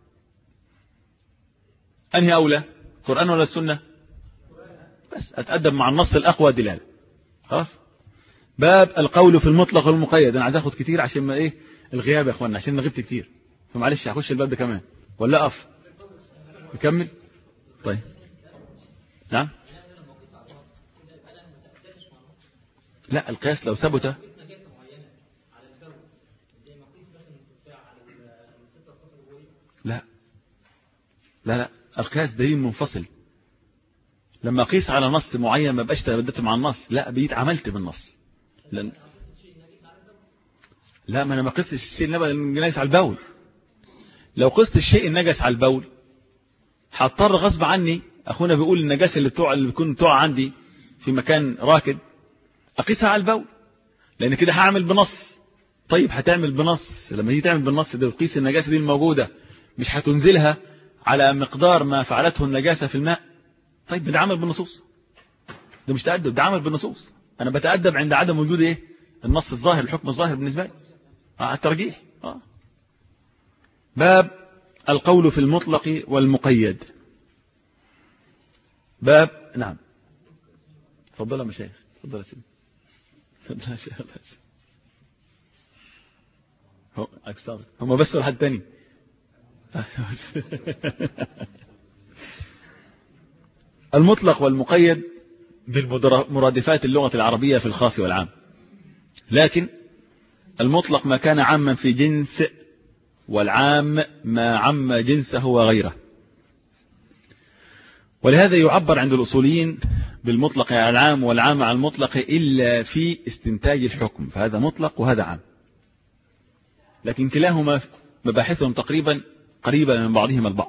أنهي أولى، القرآن ولا السنة؟ بس أتأدب مع النص الأقوى دلالة. خلاص. باب القول في المطلق والمقيد. أنا عايز أخذ كتير عشان ما إيه الغياب يا أخوانا، عشان غبت كتير، فمعلش هخش الباب ده كمان ولا أقف نكمل؟ طيب نعم. لا القياس لو ثبت لا لا لا القياس دليل منفصل. لما أقيس على نص معين ما بقاش تبدت مع النص، لا بقيت عملت بالنص. لأن لا ما أنا ما قست الشيء النجس على البول. لو قست الشيء النجس على البول هضطر غصب عني، أخونا بيقول النجاسة اللي بتوع اللي بيكون بتوع عندي في مكان راكد أقيسها على البول، لأن كده هعمل بنص. طيب هتعمل بنص، لما تيجي تعمل بالنص ده وتقيس النجاسة دي الموجودة مش هتنزلها على مقدار ما فعلته النجاسة في الماء. طيب ده عمل بالنصوص، ده مش تأدب، ده عمل بالنصوص. أنا بتأدب عند عدم وجود إيه النص الظاهر، الحكم الظاهر بالنسبة لي، آه الترجيح. آه. باب القول في المطلق والمقيد. باب نعم. تفضل يا مشايخ، تفضل يا سيدي، تفضل يا شيخ. هم بس ولا حد تاني؟ المطلق والمقيد بالمرادفات اللغة العربية في الخاص والعام، لكن المطلق ما كان عاما في جنس، والعام ما عم جنسه وغيره. ولهذا يعبر عند الأصوليين بالمطلق على العام والعام على المطلق إلا في استنتاج الحكم، فهذا مطلق وهذا عام، لكن كلاهما مباحثهم تقريبا قريبة من بعضهما البعض.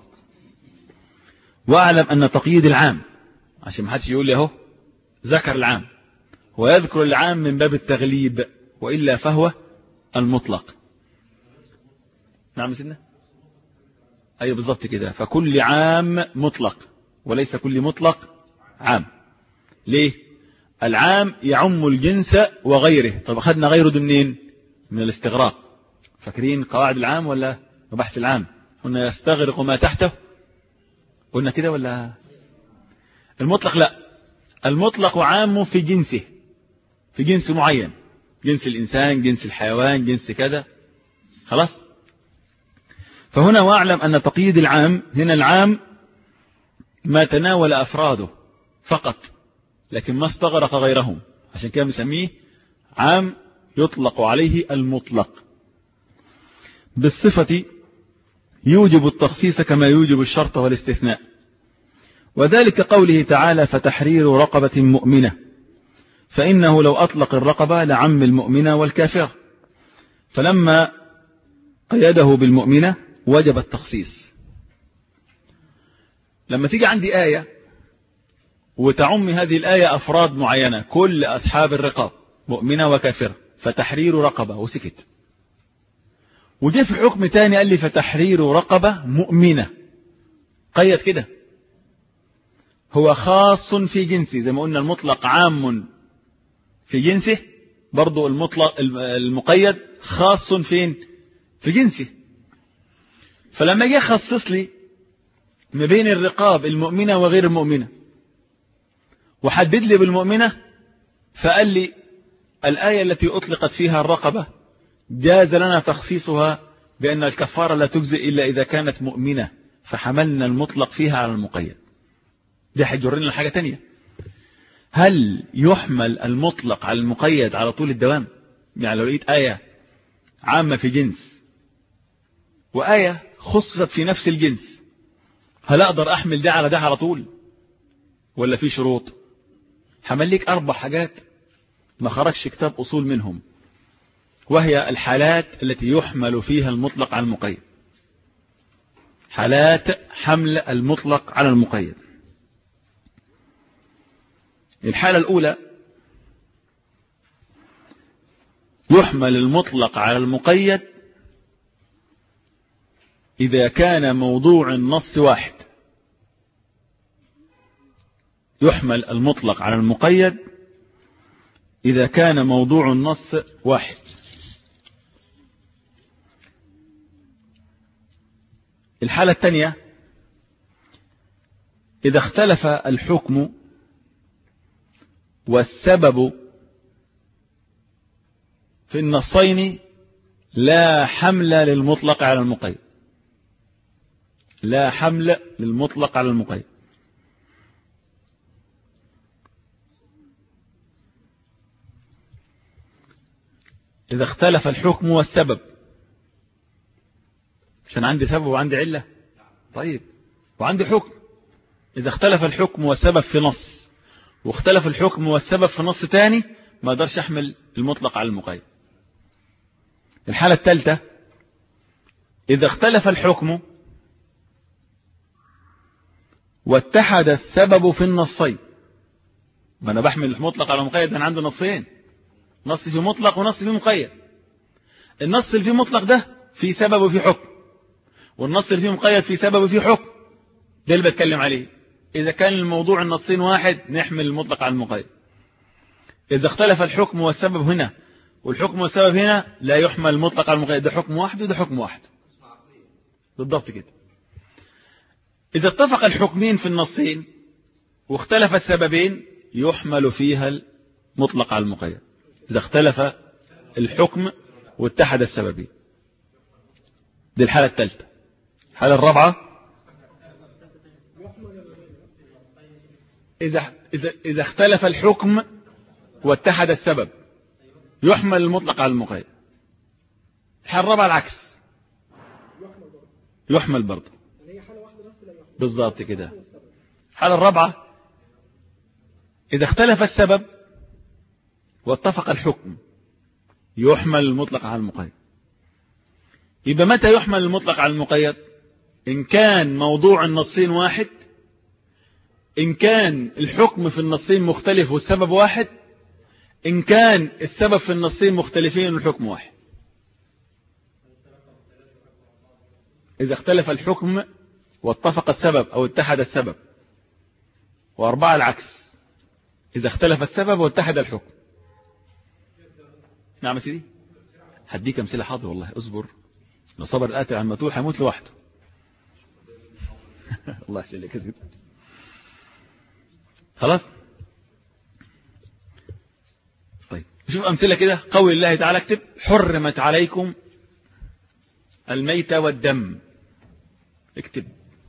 وأعلم أن تقييد العام، عشان ما حدش يقول لي اهو ذكر العام ويذكر العام من باب التغليب، وإلا فهو المطلق. نعم سيدنا، أيوة بالضبط كده. فكل عام مطلق وليس كل مطلق عام. ليه؟ العام يعم الجنس وغيره. طب أخذنا غيره ده منين؟ من الاستغراق. فاكرين قواعد العام ولا بحث العام؟ قلنا يستغرق ما تحته، قلنا كده ولا؟ المطلق لا، المطلق عام في جنسه، في جنس معين، جنس الإنسان، جنس الحيوان، جنس كذا. خلاص. فهنا واعلم أن تقييد العام هنا العام ما تناول أفراده فقط، لكن ما استغرق غيرهم، عشان كده بنسميه عام يطلق عليه المطلق. بالصفة يوجب التخصيص كما يوجب الشرط والاستثناء، وذلك قوله تعالى فتحرير رقبة مؤمنة، فإنه لو أطلق الرقبة لعم المؤمنة والكافرة، فلما قيده بالمؤمنة وجب التخصيص. لما تيجي عندي آية وتعم هذه الآية أفراد معينة، كل أصحاب الرقاب مؤمنة وكافرة، فتحرير رقبة وسكت، وجاء في حكم تاني قال لي فتحرير رقبة مؤمنة، قيد كده، هو خاص في جنسه. زي ما قلنا المطلق عام في جنسه، برضو المطلق المقيد خاص فين؟ في جنسه. فلما جاء خصص لي ما بين الرقاب المؤمنة وغير المؤمنة وحدد لي بالمؤمنة، فقال لي الآية التي أطلقت فيها الرقبة جاز لنا تخصيصها بأن الكفارة لا تجزئ إلا إذا كانت مؤمنة، فحملنا المطلق فيها على المقيد. ده هيجرنا لحاجة تانية، هل يحمل المطلق على المقيد على طول الدوام؟ يعني لو لقيت آية عامة في جنس وآية خصصت في نفس الجنس، هل أقدر أحمل ده على ده على طول ولا في شروط؟ حمل لك أربع حاجات ما خرجش كتاب أصول منهم، وهي الحالات التي يحمل فيها المطلق على المقيد، حالات حمل المطلق على المقيد. الحالة الأولى يحمل المطلق على المقيد إذا كان موضوع النص واحد. يحمل المطلق على المقيد إذا كان موضوع النص واحد. الحالة الثانية إذا اختلف الحكم والسبب في النصين لا حمل للمطلق على المقيد. لا حمل للمطلق على المقيد. إذا اختلف الحكم والسبب، عشان عندي سبب وعندي علة، طيب وعندي حكم. إذا اختلف الحكم والسبب في نص واختلف الحكم والسبب في نص تاني ما اقدرش احمل المطلق على المقيد. الحالة الثالثة إذا اختلف الحكم واتحد السبب في النصين. ما أنا بحمل المطلق على المقيد، أنا عندي نصين، نص فيه مطلق ونص فيه مقيد. النص اللي فيه مطلق ده فيه سبب وفيه حكم، والنص اللي فيه مقيد فيه سبب وفيه حكم. ده اللي بتكلم عليه. إذا كان الموضوع النصين واحد نحمل المطلق على المقيد. إذا اختلف الحكم والسبب هنا والحكم والسبب هنا لا يحمل المطلق على المقيد، ده حكم واحد وده حكم واحد بالضبط كده. إذا اتفق الحكمين في النصين واختلف السببين يحمل فيها المطلق على المقيد. إذا اختلف الحكم واتحد السببين. دي الحالة الثالثة. الحالة الرابعة إذا, إذا, إذا اختلف الحكم واتحد السبب يحمل المطلق على المقيد. الحالة الرابعة العكس، يحمل برضه بالضبط كده. الحالة الرابعة إذا اختلف السبب واتفق الحكم يحمل المطلق على المقيد. يبقى متى يحمل المطلق على المقيد؟ إن كان موضوع النصين واحد، إن كان الحكم في النصين مختلف والسبب واحد، إن كان السبب في النصين مختلفين والحكم واحد. إذا اختلف الحكم واتفق السبب أو اتحد السبب. وأربعة العكس، إذا اختلف السبب واتحد الحكم. نعم سيدي، هديك أمثلة حاضر والله، اصبر. لو صبر القاتل عن المقتول هيموت لوحده. الله يسلمك يا سيدي. خلاص طيب شوف أمثلة كده. قول الله تعالى اكتب حرمت عليكم الميت والدم. اكتب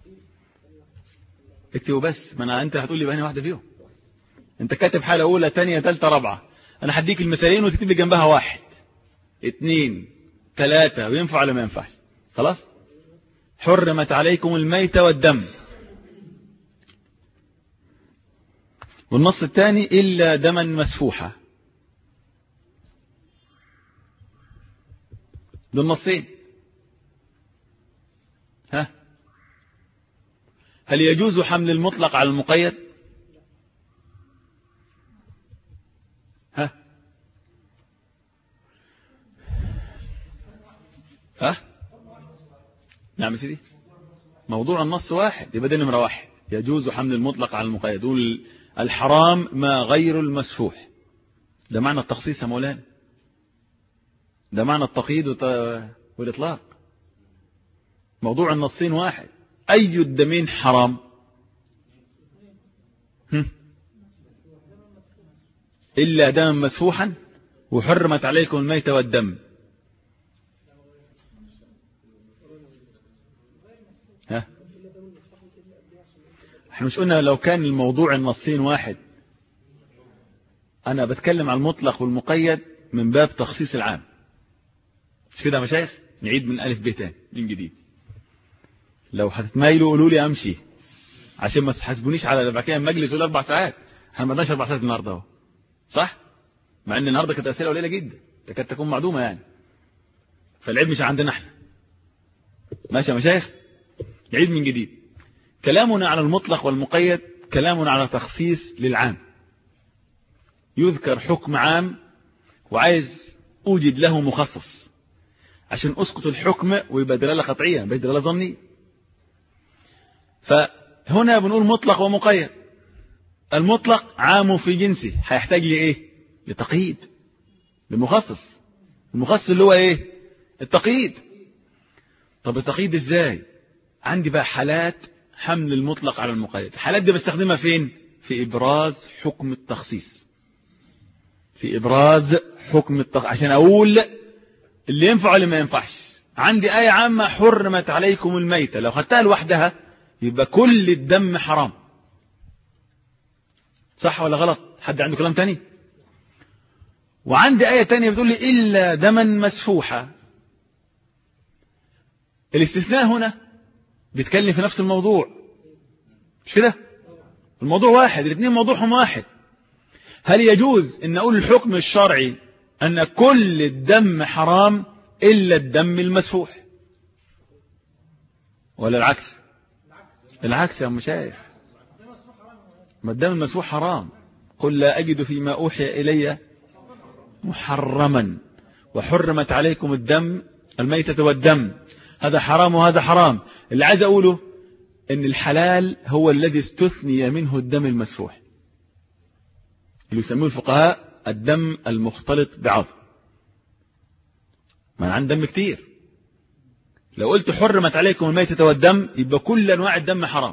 اكتبوا بس، ما أنا أنت هتقول لي بأني واحدة فيهم. أنت كاتب حالة أولى ثانية ثالثة رابعة، أنا هديك المثالين وتكتب لي جنبها واحد اثنين ثلاثة وينفع ولا ما ينفعش. خلاص. حرمت عليكم الميت والدم. والنص الثاني إلا دما مسفوحا. دول نصين. ها هل يجوز حمل المطلق على المقيد؟ ها ها نعم سيدي، موضوع النص واحد، يبقى ده نمرة واحد. يجوز حمل المطلق على المقيد. يقول الحرام ما غير المسفوح. ده معنى التخصيص يا مولانا، ده معنى التقييد والإطلاق. موضوع النصين واحد. أي الدمين حرام؟ إلا دما مسفوحا وحرمت عليكم الميت والدم. ها احنا مش قلنا لو كان الموضوع النصين واحد؟ أنا بتكلم عن المطلق والمقيد من باب تخصيص العام، مش كده يا مشايخ؟ نعيد من ألف ب تاني من جديد. لو هتتمايلوا قولوا لي أمشي عشان ما تحاسبونيش على بعد كده المجلس ولا أربع ساعات. احنا ما بدناش أربع ساعات النهارده اهو، صح؟ مع إن النهارده كانت أسئلة قليلة جدا تكاد تكون معدومة يعني، فالعيب مش عندنا احنا. ماشي يا مشايخ؟ نعيد من جديد. كلامنا على المطلق والمقيد كلامنا على تخصيص للعام. يذكر حكم عام وعايز أوجد له مخصص عشان أسقط الحكم ويبقى دلالة قطعية يبقى دلالة ظنية. فهنا بنقول مطلق ومقيد. المطلق عام في جنسه، هيحتاج لإيه؟ لتقييد، لمخصص. المخصص اللي هو إيه؟ التقييد. طب التقييد إزاي؟ عندي بقى حالات حمل المطلق على المقيد. الحالات دي بستخدمها فين؟ في إبراز حكم التخصيص، في إبراز حكم التخصيص عشان أقول اللي ينفع واللي ما ينفعش. عندي آية عامة حرمت عليكم الميتة، لو خدتها لوحدها يبقى كل الدم حرام، صح ولا غلط؟ حد عنده كلام تاني؟ وعندي آية تانية بتقول لي إلا دما مسفوحا. الاستثناء هنا بيتكلم في نفس الموضوع، مش كده؟ الموضوع واحد، الاثنين موضوعهم واحد. هل يجوز ان اقول الحكم الشرعي ان كل الدم حرام الا الدم المسفوح، ولا العكس؟ العكس يا مشايخ، ما الدم المسفوح حرام. قل لا اجد فيما اوحي الي محرما وحرمت عليكم الدم الميتة والدم، هذا حرام وهذا حرام. اللي عايز اقوله ان الحلال هو الذي استثني منه الدم المسفوح، اللي يسموه الفقهاء الدم المختلط بعظم. ما عندنا دم كتير، لو قلت حرمت عليكم الميتة والدم يبقى كل انواع الدم حرام،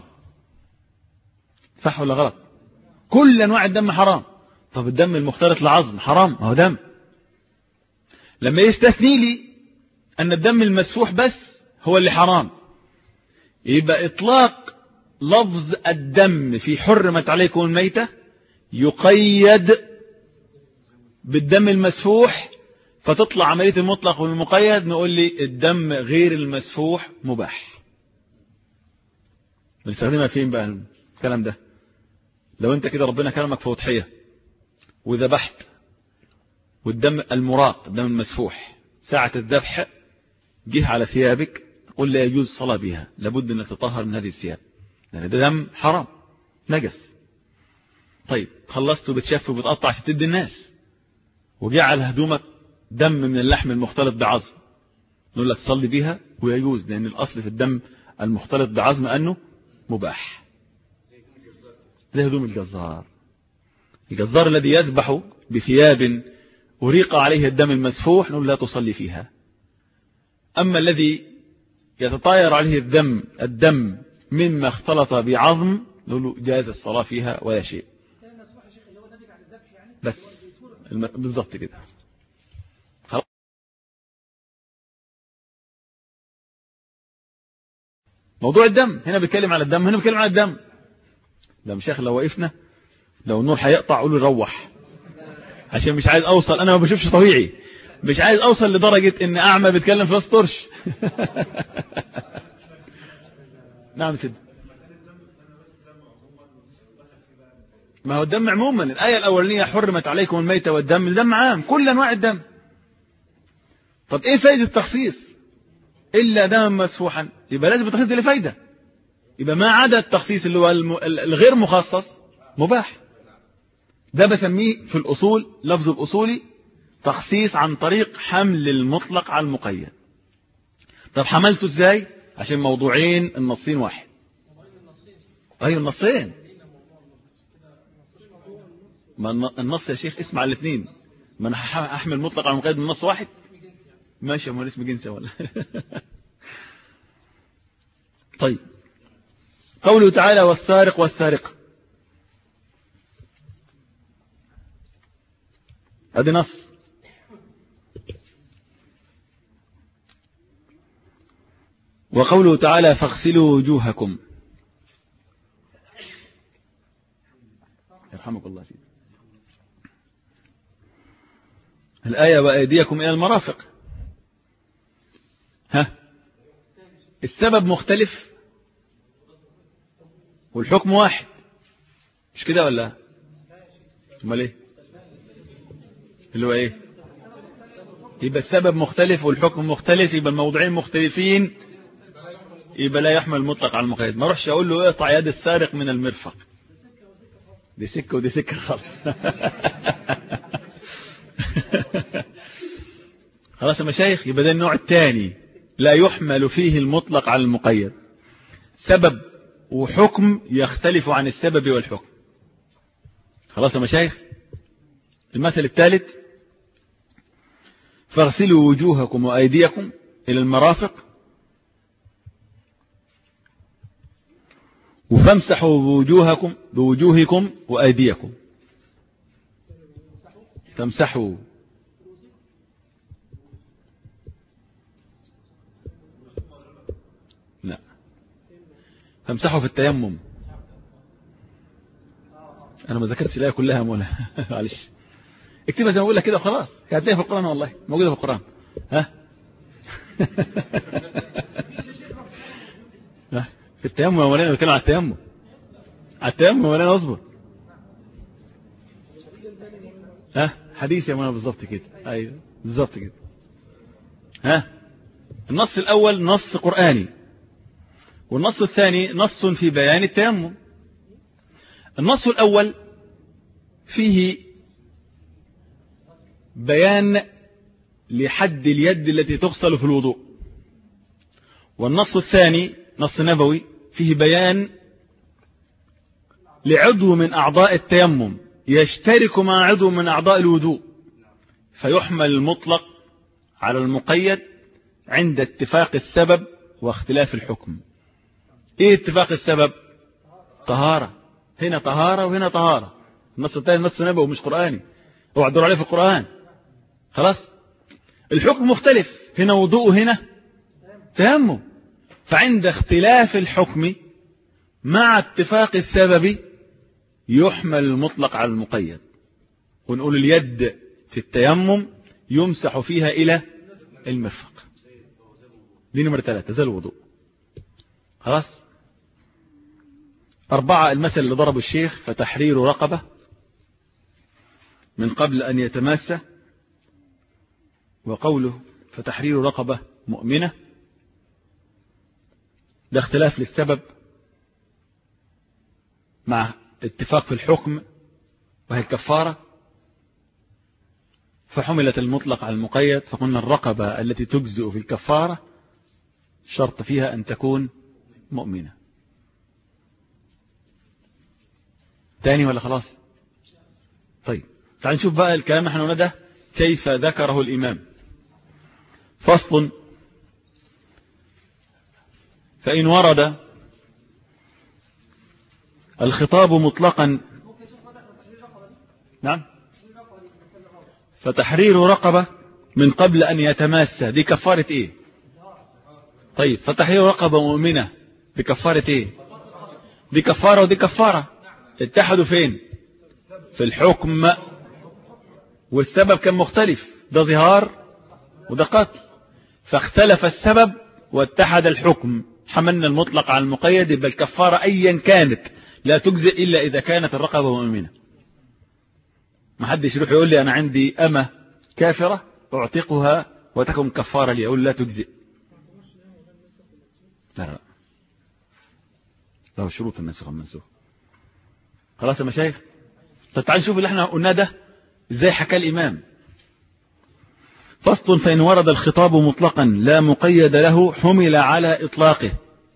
صح ولا غلط؟ كل انواع الدم حرام. طب الدم المختلط العظم حرام، هو دم. لما يستثني لي ان الدم المسفوح بس هو اللي حرام، يبقى اطلاق لفظ الدم في حرمت عليكم الميتة يقيد بالدم المسفوح، فتطلع عملية المطلق والمقيد. نقول لي الدم غير المسفوح مباح. بنستخدمها فين بقى الكلام ده؟ لو انت كده ربنا كرمك في وضحية وذبحت والدم المراق الدم المسفوح ساعة الذبح جه على ثيابك، قل لا يجوز الصلاة بها، لابد انك تطهر من هذه الثياب لان ده دم حرام نجس. طيب خلصت وبتشف وبتقطع عشان تدي الناس، وجه على هدومك دم من اللحم المختلط بعظم، نقول لك صلي بيها ويجوز، لان الاصل في الدم المختلط بعظم انه مباح. زي هدوم الجزار، الجزار الذي يذبح بثياب أريق عليه الدم المسفوح نقول لا تصلي فيها. أما الذي يتطاير عليه الدم الدم مما اختلط بعظم نقول له جاز الصلاة فيها ولا شيء. بس بالضبط كده. خلاص. موضوع الدم هنا بيتكلم على الدم، هنا بيتكلم على الدم. ده مش لو وقفنا لو النور هيقطع قولوا روح، عشان مش عايز اوصل، انا ما بشوفش طبيعي، مش عايز اوصل لدرجة ان اعمى بيتكلم في الطرش. نعم سيد. ما هو الدم عموما، الآية الأولانية حرمت عليكم الميتة والدم، الدم عام كل أنواع الدم. طب إيه فايدة التخصيص؟ إلا دم مسفوحا، يبقى لازم التخصيص له فايدة، يبقى ما عدا التخصيص اللي هو الغير مخصص مباح. ده بسميه في الأصول لفظ الأصولي تخصيص عن طريق حمل المطلق على المقيد. طب حملته ازاي؟ عشان موضوعين النصين واحد. أيوة النصين، ما النص يا شيخ اسمع الاثنين، ما انا احمل مطلق على المقيد من نص واحد. ماشي يا اسم جنسي ولا. طيب قوله تعالى والسارق والسارقة، ادي نص. وقوله تعالى فاغسلوا وجوهكم، يرحمك الله سيدي. الآية وأيديكم إلى المرافق، ها السبب مختلف والحكم واحد، مش كده ولا؟ امال ايه اللي هو ايه؟ يبقى السبب مختلف والحكم مختلف، يبقى الموضوعين مختلفين، يبقى لا يحمل المطلق على المقيد. ما اروحش اقول له اقطع يد السارق من المرفق، دي سكه ودي سكه خالص. خلاص يا مشايخ، يبقى ده النوع الثاني لا يحمل فيه المطلق على المقيد، سبب وحكم يختلف عن السبب والحكم. خلاص يا مشايخ. المثل الثالث فاغسلوا وجوهكم وأيديكم إلى المرافق، وفامسحوا بوجوهكم بوجوهكم وأيديكم. تمسحوا لا تمسحوا في التيمم. أنا ما ذكرتش الآية كلها يا مولا معلش اكتبها زي ما بقول لك كده وخلاص، هتلاقيها في القرآن والله موجودة في القرآن. ها في التيمم يا مولانا، بتكلم على التيمم على التيمم يا مولانا، اصبر. ها حديث يا مولانا بالظبط كده، ايوه بالظبط كده. ها النص الأول نص قرآني، والنص الثاني نص في بيان التيمم. النص الأول فيه بيان لحد اليد التي تغسل في الوضوء، والنص الثاني نص نبوي فيه بيان لعضو من أعضاء التيمم يشترك مع عضو من أعضاء الوضوء، فيحمل المطلق على المقيد عند اتفاق السبب واختلاف الحكم. ايه اتفاق السبب؟ طهارة، هنا طهارة وهنا طهارة. النص الثاني نص نبوي مش قرآني، اوعى تدور عليه في القرآن. خلاص الحكم مختلف، هنا وضوء وهنا تيمم، فعند اختلاف الحكم مع اتفاق السبب يحمل المطلق على المقيد، ونقول اليد في التيمم يمسح فيها إلى المرفق. دي نمرة ثلاثة زي الوضوء. خلاص أربعة المثل اللي ضربه الشيخ فتحرير رقبة من قبل أن يتماسى، وقوله فتحرير رقبة مؤمنة ده اختلاف للسبب مع اتفاق في الحكم وهي الكفارة، فحملت المطلق على المقيد، فقلنا الرقبة التي تجزئ في الكفارة شرط فيها أن تكون مؤمنة. تاني ولا خلاص؟ طيب تعال نشوف بقى الكلام احنا قلنا ده كيف ذكره الإمام. فصل: فإن ورد الخطاب مطلقا، نعم، فتحرير رقبة من قبل أن يتماسى دي كفارة ايه؟ طيب فتحرير رقبة مؤمنة دي كفارة ايه؟ دي كفارة ودي كفارة، اتحدوا فين؟ في الحكم، والسبب كان مختلف، ده ظهار وده قتل، فاختلف السبب واتحد الحكم، حملنا المطلق على المقيد، يبقى الكفارة أيا كانت لا تجزئ إلا إذا كانت الرقبة مؤمنة. ما حدش يروح يقول لي أنا عندي أمة كافرة أعتقها وتكون كفارة لي، أقول لا تجزئ. لا لا له شروط النسخ والمنسوخ. خلاص يا مشايخ. طب تعال نشوف اللي احنا قلناه ده ازاي حكى الإمام. فصل: فإن ورد الخطاب مطلقا لا مقيد له حمل على إطلاقه،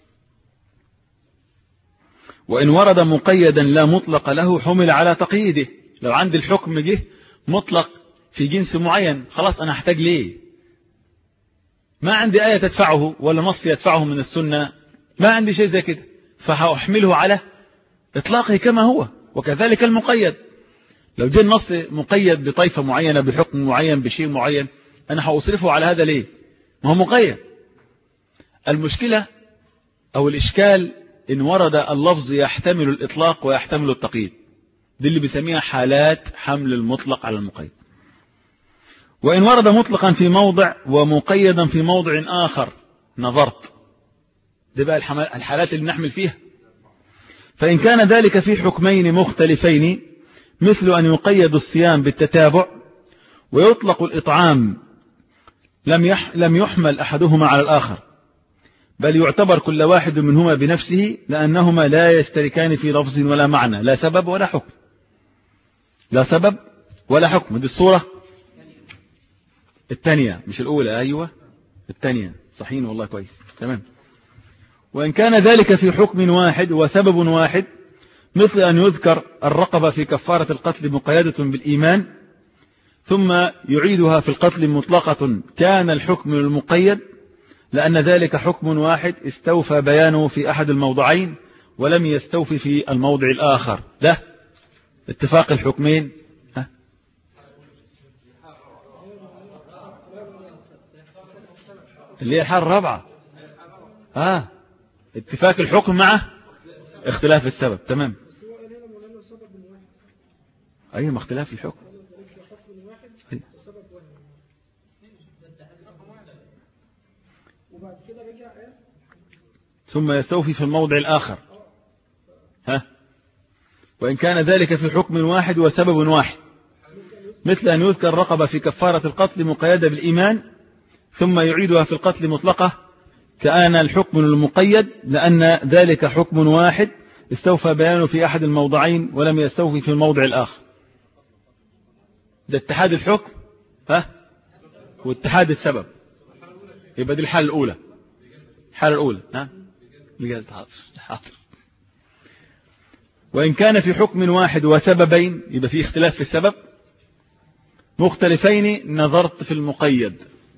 وإن ورد مقيدا لا مطلق له حمل على تقييده. لو عندي الحكم جه مطلق في جنس معين، خلاص أنا أحتاج ليه؟ ما عندي آية تدفعه ولا نص يدفعه من السنة، ما عندي شيء زي كده، فهأحمله على إطلاقه كما هو. وكذلك المقيد، لو جه النص مقيد بطائفة معينة بحكم معين بشيء معين، أنا هأصرفه على هذا ليه؟ ما هو مقيد. المشكلة أو الإشكال إن ورد اللفظ يحتمل الإطلاق ويحتمل التقييد، دي اللي بيسميها حالات حمل المطلق على المقيد. وإن ورد مطلقا في موضع ومقيدا في موضع آخر نظرت، دي بقى الحالات اللي نحمل فيها. فإن كان ذلك في حكمين مختلفين، مثل أن يقيد الصيام بالتتابع ويطلق الإطعام، لم لم يحمل أحدهما على الآخر، بل يعتبر كل واحد منهما بنفسه، لأنهما لا يشتركان في لفظ ولا معنى، لا سبب ولا حكم، لا سبب ولا حكم. دي الصورة الثانية مش الأولى، أيوة الثانية صحيح والله كويس تمام. وإن كان ذلك في حكم واحد وسبب واحد، مثل أن يذكر الرقبة في كفارة القتل مقيدة بالإيمان ثم يعيدها في القتل مطلقة، كان الحكم المقيد، لأن ذلك حكم واحد استوفى بيانه في أحد الموضعين ولم يستوفي في الموضع الآخر. ده اتفاق الحكمين. ها؟ اللي هي الحالة الرابعة. آه. اتفاق الحكم مع اختلاف السبب. تمام. أي ما اختلاف الحكم. أي. ثم يستوفي في الموضع الآخر. ها؟ وإن كان ذلك في حكم واحد وسبب واحد، مثل أن يذكر رقبة في كفارة القتل مقيدة بالإيمان ثم يعيدها في القتل مطلقة كان الحكم المقيد، لأن ذلك حكم واحد استوفى بيانه في أحد الموضعين ولم يستوفي في الموضع الآخر. ده اتحاد الحكم ها واتحاد السبب. يبقى دي الحالة الأولى. الحالة الأولى ها حاضر. وإن كان في حكم واحد وسببين، يبقى في اختلاف في السبب مختلفين، نظرت في المقيد،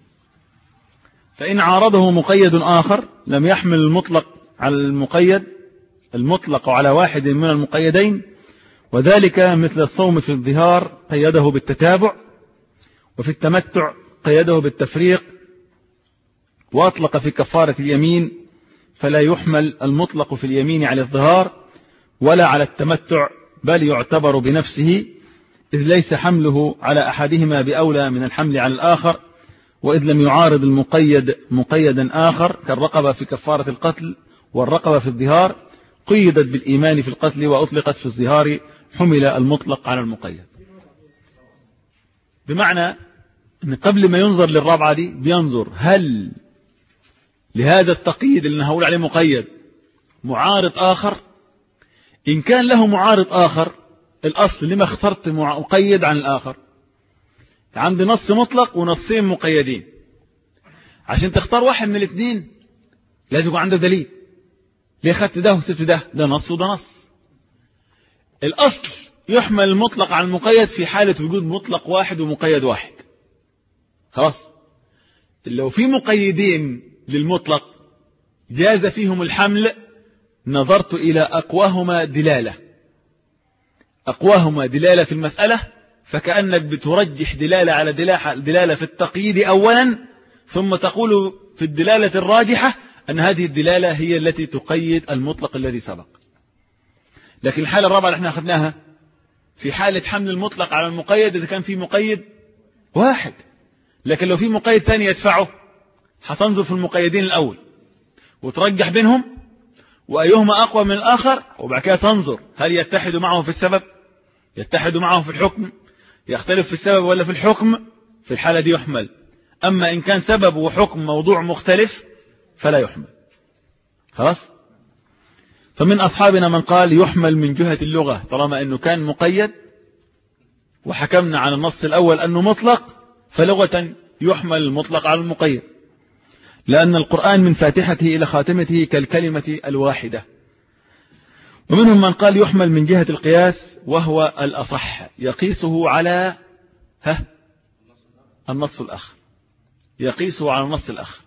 فإن عارضه مقيد آخر لم يحمل المطلق على المقيد المطلق على واحد من المقيدين، وذلك مثل الصوم في الظهار قيده بالتتابع، وفي التمتع قيده بالتفريق، وأطلق في كفارة اليمين فلا يحمل المطلق في اليمين على الظهار ولا على التمتع، بل يعتبر بنفسه، إذ ليس حمله على أحدهما بأولى من الحمل على الآخر، وإذ لم يعارض المقيد مقيدا آخر كالرقبة في كفارة القتل والرقبة في الظهار قيدت بالإيمان في القتل وأطلقت في الظهار، حمل المطلق على المقيد. بمعنى أن قبل ما ينظر للرابعة دي بينظر هل لهذا التقييد اللي نقول عليه مقيد معارض آخر. إن كان له معارض آخر، الأصل لما اخترت مقيد عن الآخر؟ عندي نص مطلق ونصين مقيدين، عشان تختار واحد من الاثنين لازم يكون عندك دليل. ليه خدت ده وسبت ده؟ ده نص وده نص. الأصل يحمل المطلق على المقيد في حالة وجود مطلق واحد ومقيد واحد. خلاص. لو في مقيدين للمطلق جاز فيهم الحمل، نظرت إلى أقواهما دلالة. أقواهما دلالة في المسألة، فكأنك بترجح دلالة على دلالة في التقييد أولا، ثم تقول في الدلالة الراجحة أن هذه الدلالة هي التي تقيد المطلق الذي سبق. لكن الحالة الرابعة اللي احنا أخذناها في حالة حمل المطلق على المقيد إذا كان في مقيد واحد، لكن لو في مقيد ثاني يدفعه هتنظر في المقيدين الأول وترجح بينهم وأيهما أقوى من الآخر، وبعد كده تنظر هل يتحد معه في السبب، يتحد معه في الحكم، يختلف في السبب ولا في الحكم. في الحالة دي يحمل. أما إن كان سبب وحكم موضوع مختلف فلا يحمل. خلاص. فمن أصحابنا من قال يحمل من جهة اللغة طالما أنه كان مقيد، وحكمنا على النص الأول أنه مطلق، فلغة يحمل المطلق على المقيد، لأن القرآن من فاتحته إلى خاتمته كالكلمة الواحدة. ومنهم من قال يحمل من جهة القياس، وهو الأصح، يقيسه على ها النص الآخر، يقيسه على النص الآخر.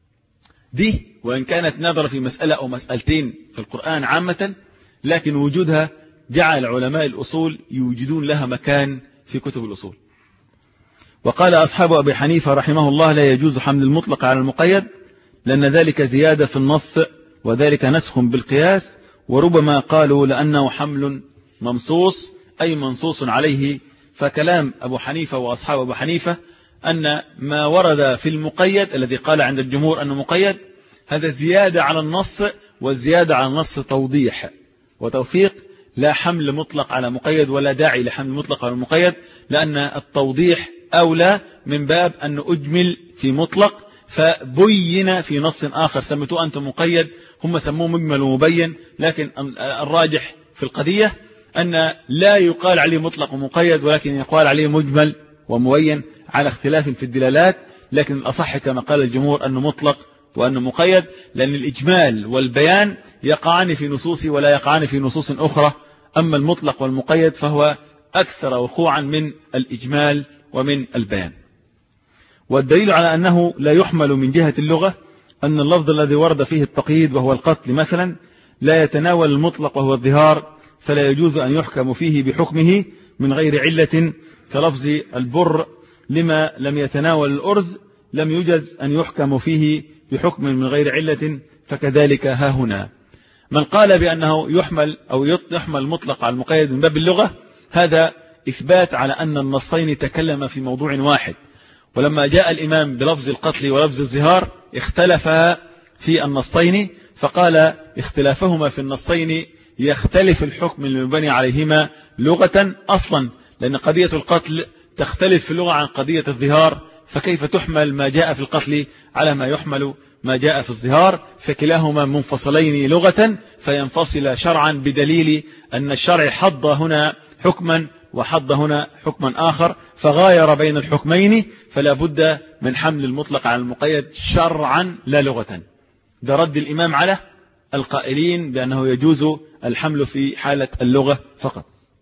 دي وإن كانت نظر في مسألة أو مسألتين في القرآن عامة، لكن وجودها جعل علماء الأصول يوجدون لها مكان في كتب الأصول. وقال أصحاب أبي حنيفة رحمه الله لا يجوز حمل المطلق على المقيد، لأن ذلك زيادة في النص، وذلك نسخ بالقياس. وربما قالوا لأنه حمل ممصوص أي منصوص عليه. فكلام أبو حنيفة وأصحاب أبو حنيفة أن ما ورد في المقيد الذي قال عند الجمهور أنه مقيد، هذا زيادة على النص، والزيادة على النص توضيح وتوفيق، لا حمل مطلق على مقيد، ولا داعي لحمل مطلق على المقيد، لأن التوضيح أولى من باب أن أجمل في مطلق فبين في نص آخر سميتوه أنت مقيد، هم سموه مجمل ومبين. لكن الراجح في القضية أن لا يقال عليه مطلق ومقيد، ولكن يقال عليه مجمل ومبين على اختلاف في الدلالات. لكن الأصح كما قال الجمهور أنه مطلق وأنه مقيد، لأن الإجمال والبيان يقعان في نصوص ولا يقعان في نصوص أخرى. أما المطلق والمقيد فهو أكثر وقوعا من الإجمال ومن البيان. والدليل على أنه لا يحمل من جهة اللغة أن اللفظ الذي ورد فيه التقييد وهو القتل مثلا لا يتناول المطلق وهو الظهار فلا يجوز أن يحكم فيه بحكمه من غير علة كلفظ البر لما لم يتناول الأرز لم يجز أن يحكم فيه بحكم من غير علة فكذلك ها هنا. من قال بأنه يحمل أو يحمل مطلق على المقيد من باب اللغة هذا إثبات على أن النصين تكلم في موضوع واحد، ولما جاء الإمام بلفظ القتل ولفظ الزهار اختلفا في النصين فقال اختلافهما في النصين يختلف الحكم المبني عليهما لغة أصلا، لأن قضية القتل تختلف في اللغة عن قضية الظهار، فكيف تحمل ما جاء في القتل على ما يحمل ما جاء في الظهار؟ فكلاهما منفصلين لغة فينفصل شرعا بدليل أن الشرع حض هنا حكما وحض هنا حكما آخر فغاير بين الحكمين، فلا بد من حمل المطلق على المقيد شرعا لا لغة. ده رد الإمام على القائلين بأنه يجوز الحمل في حالة اللغة فقط.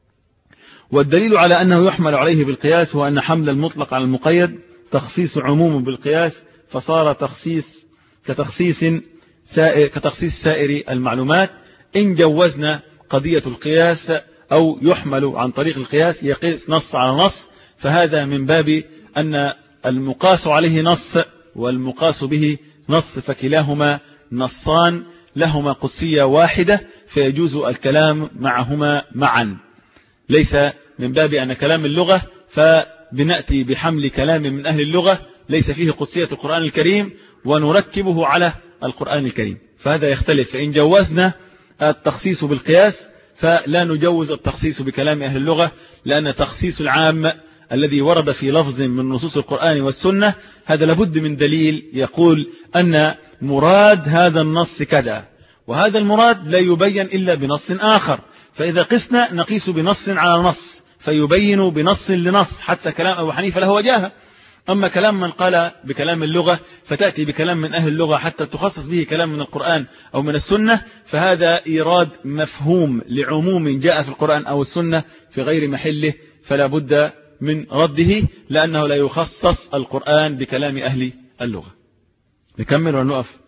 والدليل على أنه يحمل عليه بالقياس هو أن حمل المطلق على المقيد تخصيص عموم بالقياس فصار تخصيص كتخصيص سائر, كتخصيص سائر المعلومات. إن جوزنا قضية القياس أو يحمل عن طريق القياس يقيس نص على نص فهذا من باب أن المقاس عليه نص والمقاس به نص فكلاهما نصان لهما قدسية واحدة فيجوز الكلام معهما معا، ليس من باب أن كلام اللغة فبنأتي بحمل كلام من أهل اللغة ليس فيه قدسية القرآن الكريم ونركبه على القرآن الكريم، فهذا يختلف. فإن جوزنا التخصيص بالقياس فلا نجوز التخصيص بكلام أهل اللغة، لأن تخصيص العام الذي ورد في لفظ من نصوص القرآن والسنة هذا لابد من دليل يقول أن مراد هذا النص كذا، وهذا المراد لا يبين إلا بنص آخر، فإذا قسنا نقيس بنص على نص فيبين بنص لنص، حتى كلام أبو حنيفة له وجاهة. أما كلام من قال بكلام اللغة فتأتي بكلام من أهل اللغة حتى تخصص به كلام من القرآن أو من السنة، فهذا إيراد مفهوم لعموم جاء في القرآن أو السنة في غير محله، فلا بد من رده لأنه لا يخصص القرآن بكلام أهل اللغة. نكمل ولا نقف؟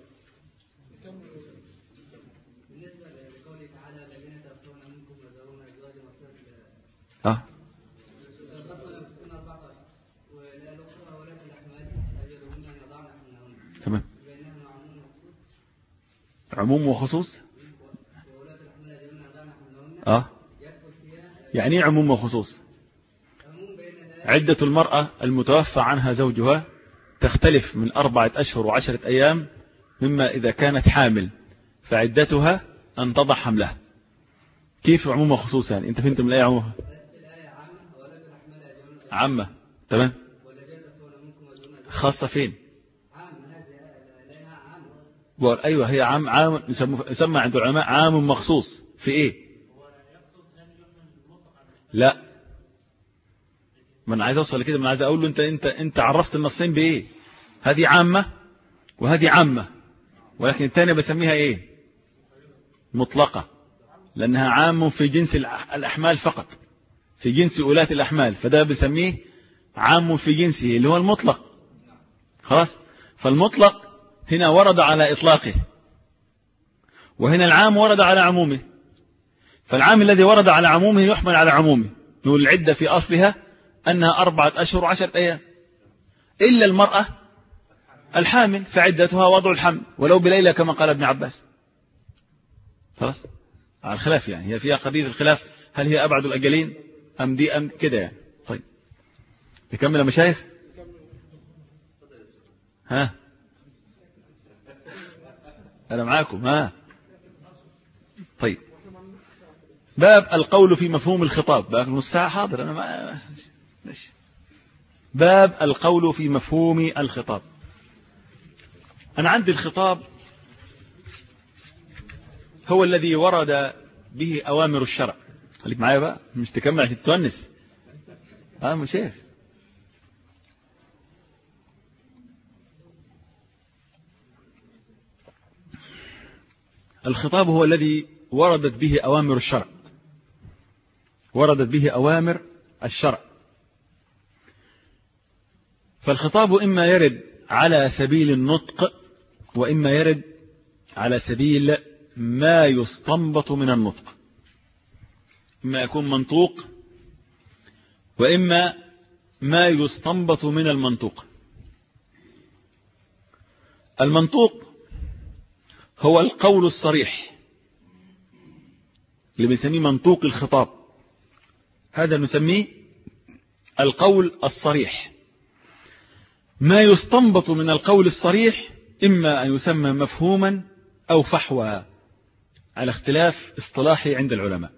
آه. تمام. عموم وخصوص. آه. يعني ايه عموم وخصوص؟ عدة المرأة المتوفى عنها زوجها تختلف من أربعة أشهر وعشرة أيام، مما إذا كانت حامل فعدتها أن تضع حملها. كيف عموم وخصوص؟ يعني أنت فهمت من الآية عمومها؟ عامة. تمام. خاصة فين؟ أيوة هي عام عام يسمى عند العلماء عام مخصوص في إيه؟ لا، من عايز أوصل لكده، من عايز أقول له أنت أنت أنت عرفت النصين بإيه؟ هذه عامة وهذه عامة، ولكن الثانية بسميها إيه؟ مطلقة، لأنها عام في جنس الأحمال فقط، في جنس أولاة الأحمال، فده بسميه عام في جنسه اللي هو المطلق. خلاص؟ فالمطلق هنا ورد على إطلاقه، وهنا العام ورد على عمومه، فالعام الذي ورد على عمومه يحمل على عمومه. نقول العدة في أصلها أنها أربعة أشهر وعشرة أيام، إلا المرأة الحامل فعدتها وضع الحمل ولو بليلة كما قال ابن عباس. خلاص؟ على الخلاف، يعني هي فيها قضية الخلاف، هل هي أبعد الأجلين أم دي أم كده يعني. طيب نكمل يا مشايخ. ها أنا معاكم. ها طيب، باب القول في مفهوم الخطاب. باب الساعة حاضر أنا ما ماشي. باب القول في مفهوم الخطاب. أنا عندي الخطاب هو الذي ورد به أوامر الشرع. خليك معايا بقى، مش تكمل عشان تونس. اه مش ايه. الخطاب هو الذي وردت به أوامر الشرع، وردت به أوامر الشرع. فالخطاب إما يرد على سبيل النطق وإما يرد على سبيل ما يستنبط من النطق، إما يكون منطوق وإما ما يستنبط من المنطوق. المنطوق هو القول الصريح اللي بنسميه منطوق الخطاب، هذا نسميه القول الصريح. ما يستنبط من القول الصريح إما أن يسمى مفهوما أو فحوى على اختلاف اصطلاحي عند العلماء.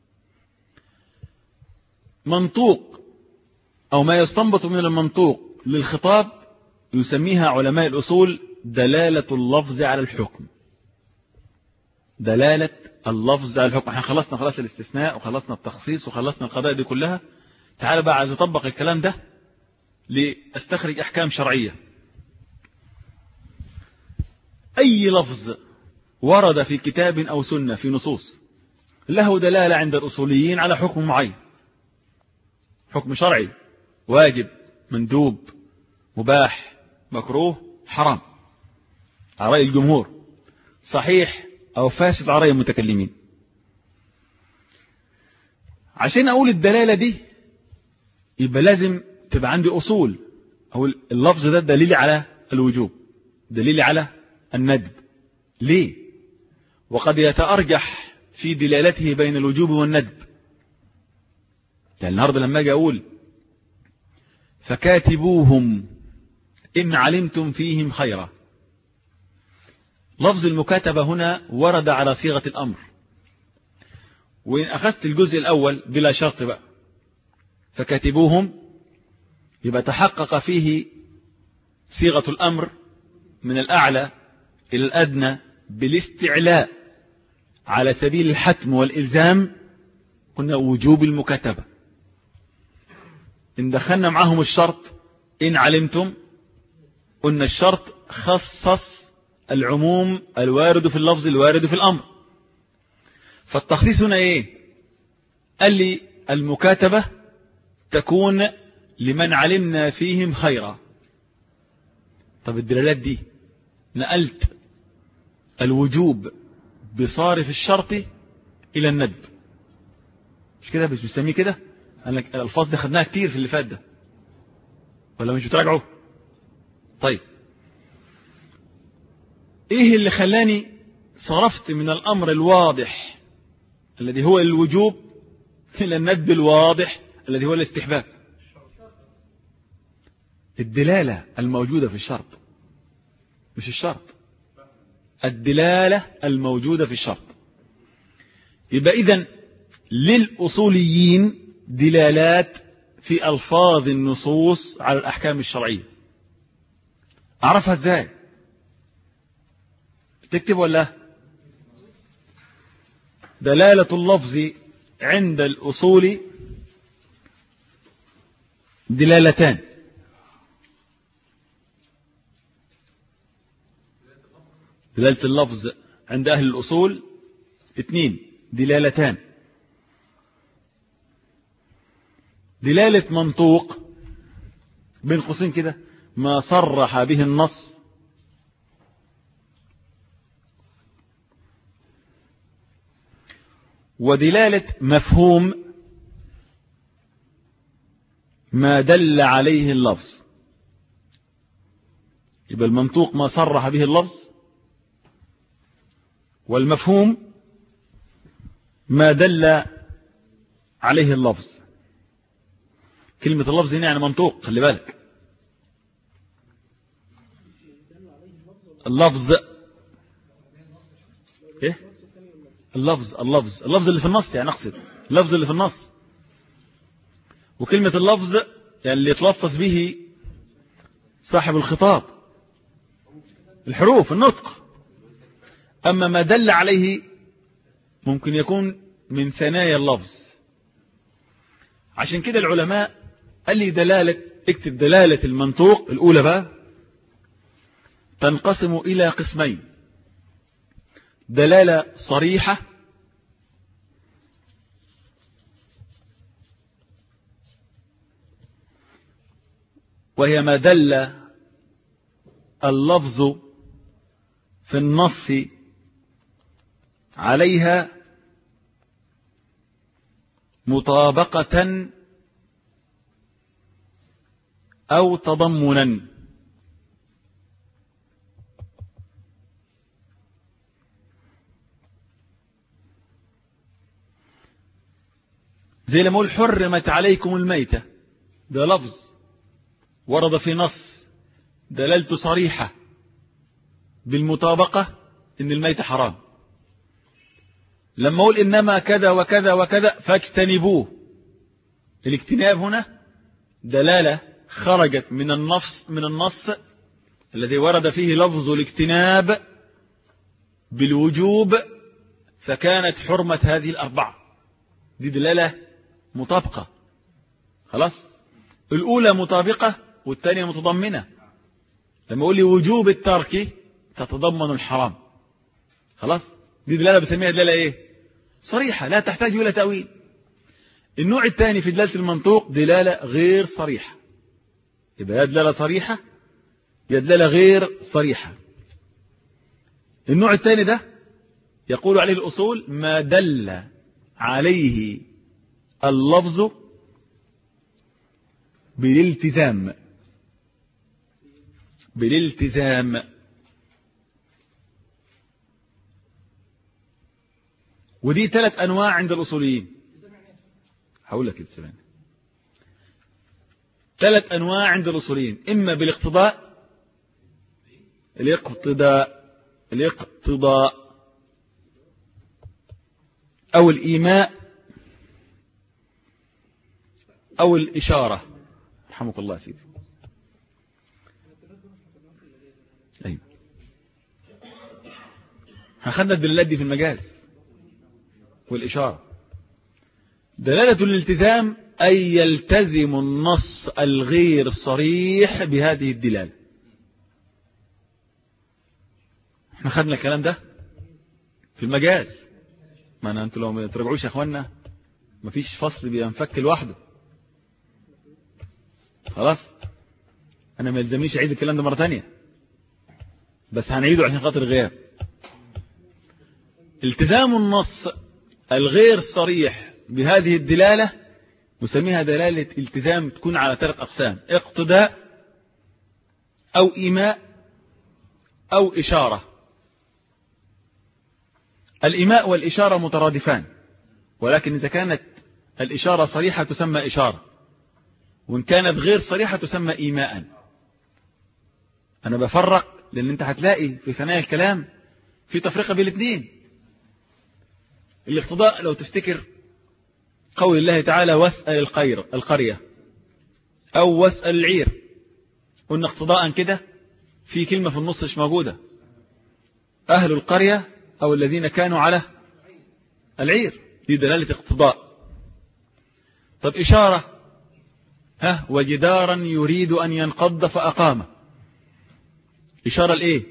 منطوق أو ما يستنبط من المنطوق للخطاب يسميها علماء الأصول دلالة اللفظ على الحكم. دلالة اللفظ على الحكم. احنا خلصنا خلاص الاستثناء وخلصنا التخصيص وخلصنا القضايا دي كلها. تعال بقى عايز اطبق الكلام ده لاستخرج احكام شرعية. اي لفظ ورد في كتاب او سنة في نصوص له دلالة عند الاصوليين على حكم معين، حكم شرعي، واجب، مندوب، مباح، مكروه، حرام، على رأي الجمهور، صحيح أو فاسد على رأي المتكلمين. عشان أقول الدلالة دي يبقى لازم تبقى عندي أصول. أو اللفظ ده دليل على الوجوب، دليل على الندب. ليه؟ وقد يتأرجح في دلالته بين الوجوب والندب. يعني النهارده لما أجي أقول فكاتبوهم إن علمتم فيهم خيرا، لفظ المكاتبة هنا ورد على صيغة الأمر، وإن أخذت الجزء الأول بلا شرط بقى فكاتبوهم يبقى تحقق فيه صيغة الأمر من الأعلى إلى الأدنى بالاستعلاء على سبيل الحتم والإلزام. قلنا وجوب المكاتبة. إن دخلنا معهم الشرط إن علمتم، قلنا الشرط خصص العموم الوارد في اللفظ الوارد في الأمر. فالتخصيص هنا إيه؟ قال لي المكاتبة تكون لمن علمنا فيهم خيرا. طب الدلالات دي نقلت الوجوب بصارف الشرط إلى الندب، مش كده؟ بس بيسميه كده. قال لك الألفاظ دي خدناها كتير في اللي فات ده، ولا مش بتراجعوا؟ طيب ايه اللي خلاني صرفت من الأمر الواضح الذي هو الوجوب إلى الندب الواضح الذي هو الاستحباب؟ الدلالة الموجودة في الشرط، مش الشرط، الدلالة الموجودة في الشرط. يبقى إذن للأصوليين دلالات في ألفاظ النصوص على الأحكام الشرعية. أعرفها إزاي؟ تكتب ولا؟ دلالة اللفظ عند الأصول دلالتان. دلالة اللفظ عند أهل الأصول اثنين، دلالتان. دلالة منطوق بين قوسين كده ما صرح به النص، ودلالة مفهوم ما دل عليه اللفظ. يبقى المنطوق ما صرح به اللفظ، والمفهوم ما دل عليه اللفظ. كلمة اللفظ هنا يعني منطوق، خلي بالك. اللفظ ايه؟ اللفظ اللفظ اللفظ اللي في النص، يعني اقصد اللفظ اللي في النص. وكلمة اللفظ يعني اللي يتلفظ به صاحب الخطاب، الحروف، النطق. أما ما دل عليه ممكن يكون من ثنايا اللفظ. عشان كده العلماء قال لي دلالة، اكتب دلالة المنطوق الأولى بقى تنقسم إلى قسمين: دلالة صريحة وهي ما دل اللفظ في النص عليها مطابقة أو تضمنا. زي لما اقول حرمت عليكم الميتة، ده لفظ ورد في نص دلالته صريحة بالمطابقة ان الميتة حرام. لما اقول انما كذا وكذا وكذا فاجتنبوه، الاجتناب هنا دلالة خرجت من النص من النص الذي ورد فيه لفظ الاجتناب بالوجوب، فكانت حرمة هذه الأربعة. دي دلالة مطابقة. خلاص، الأولى مطابقة والثانية متضمنة. لما أقول لي وجوب الترك تتضمن الحرام. خلاص، دي دلالة بسميها دلالة إيه؟ صريحة لا تحتاج إلى تأويل. النوع الثاني في دلالة المنطوق دلالة غير صريحة، يبقى يا دلالة صريحة يا دلالة غير صريحة. النوع الثاني ده يقول عليه الأصول ما دل عليه اللفظ بالالتزام. بالالتزام ودي ثلاث أنواع عند الأصوليين. هقول لك التزام ثلاث أنواع عند الأصوليين: إما بالاقتضاء الاقتضاء الاقتضاء أو الإيماء أو الإشارة. رحمك الله سيدي. أيوة، هاخدنا الدلالات دي في المجاز والإشارة. دلالة الالتزام أي يلتزم النص الغير الصريح بهذه الدلالة. احنا خدنا الكلام ده في المجاز. ما أنا أنتوا لو ما ترجعوش يا أخوانا مفيش فصل بينفك لوحده. خلاص، أنا ما يلزمنيش أعيد الكلام ده مرة تانية، بس هنعيده عشان خاطر الغياب. التزام النص الغير صريح بهذه الدلالة نسميها دلالة التزام، تكون على ثلاث أقسام: اقتداء أو إيماء أو إشارة. الإيماء والإشارة مترادفان، ولكن إذا كانت الإشارة صريحة تسمى إشارة، وإن كانت غير صريحة تسمى إيماء. أنا بفرق لأن أنت هتلاقي في ثنايا الكلام في تفرقة بين الاثنين. الاقتضاء لو تفتكر قول الله تعالى واسأل القير القرية أو واسأل العير، قلنا اقتضاء كده في كلمة في النص مش موجودة: أهل القرية أو الذين كانوا على العير. دي دلالة اقتضاء. طب إشارة: ها وجدارا يريد أن ينقض فأقامه. إشارة لإيه؟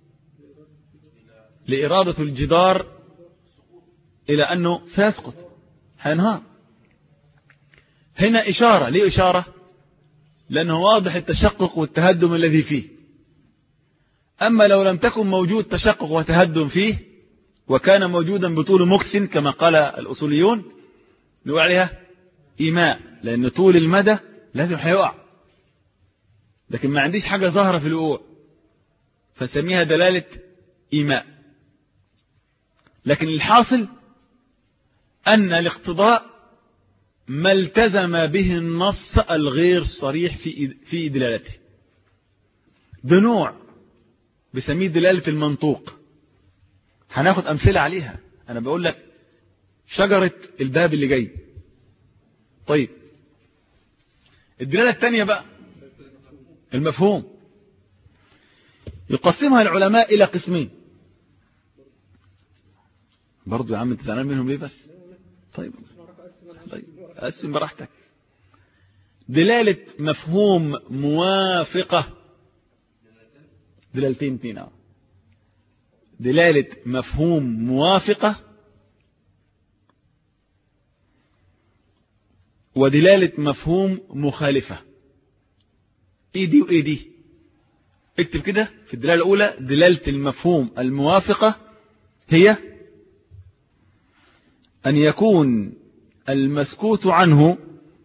لإرادة الجدار إلى أنه سيسقط هينهار. هنا إشارة. ليه إشارة؟ لأنه واضح التشقق والتهدم الذي فيه. أما لو لم تكن موجود تشقق وتهدم فيه وكان موجودا بطول مكث كما قال الأصوليون نقول عليها إيماء، لأن طول المدى لازم هيقع، لكن ما عنديش حاجة ظاهرة في الوقوع فنسميها دلالة إيماء. لكن الحاصل أن الاقتضاء ما التزم به النص الغير صريح في في دلالته. ده نوع بسميه دلالة المنطوق. هناخد أمثلة عليها. أنا بقول لك شجرة الباب اللي جاي. طيب الدلالة الثانية بقى المفهوم. يقسمها العلماء إلى قسمين. برضو يا عم انت زعلان منهم ليه بس؟ طيب طيب قسم براحتك. دلالة مفهوم موافقة، دلالتين اتنين اه دلالة مفهوم موافقة ودلالة مفهوم مخالفة. ايه دي وايه دي؟ اكتب كده في الدلالة الأولى: دلالة المفهوم الموافقة هي أن يكون المسكوت عنه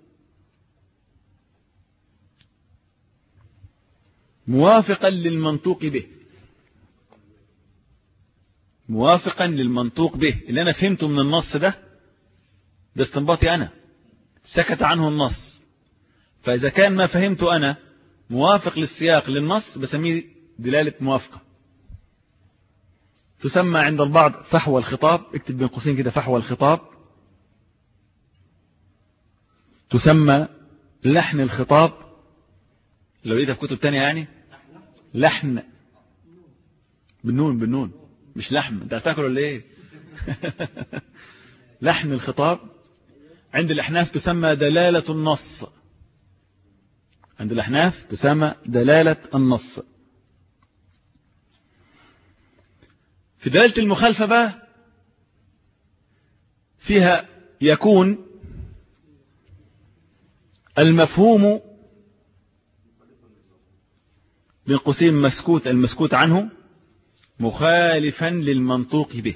موافقا للمنطوق به، موافقا للمنطوق به. اللي أنا فهمته من النص ده ده استنباطي أنا، سكت عنه النص. فإذا كان ما فهمته أنا موافق للسياق للنص بسميه دلالة موافقة. تسمى عند البعض فحوى الخطاب، اكتب بين قوسين كده فحوى الخطاب. تسمى لحن الخطاب، لو لقيتها في كتب تانية يعني لحن بالنون، بالنون مش لحم، انت هتاكل ولا ايه؟ لحن الخطاب. عند الأحناف تسمى دلالة النص، عند الأحناف تسمى دلالة النص. في دلالة المخالفة بقى فيها يكون المفهوم بين قوسين مسكوت، المسكوت عنه مخالفا للمنطوق به.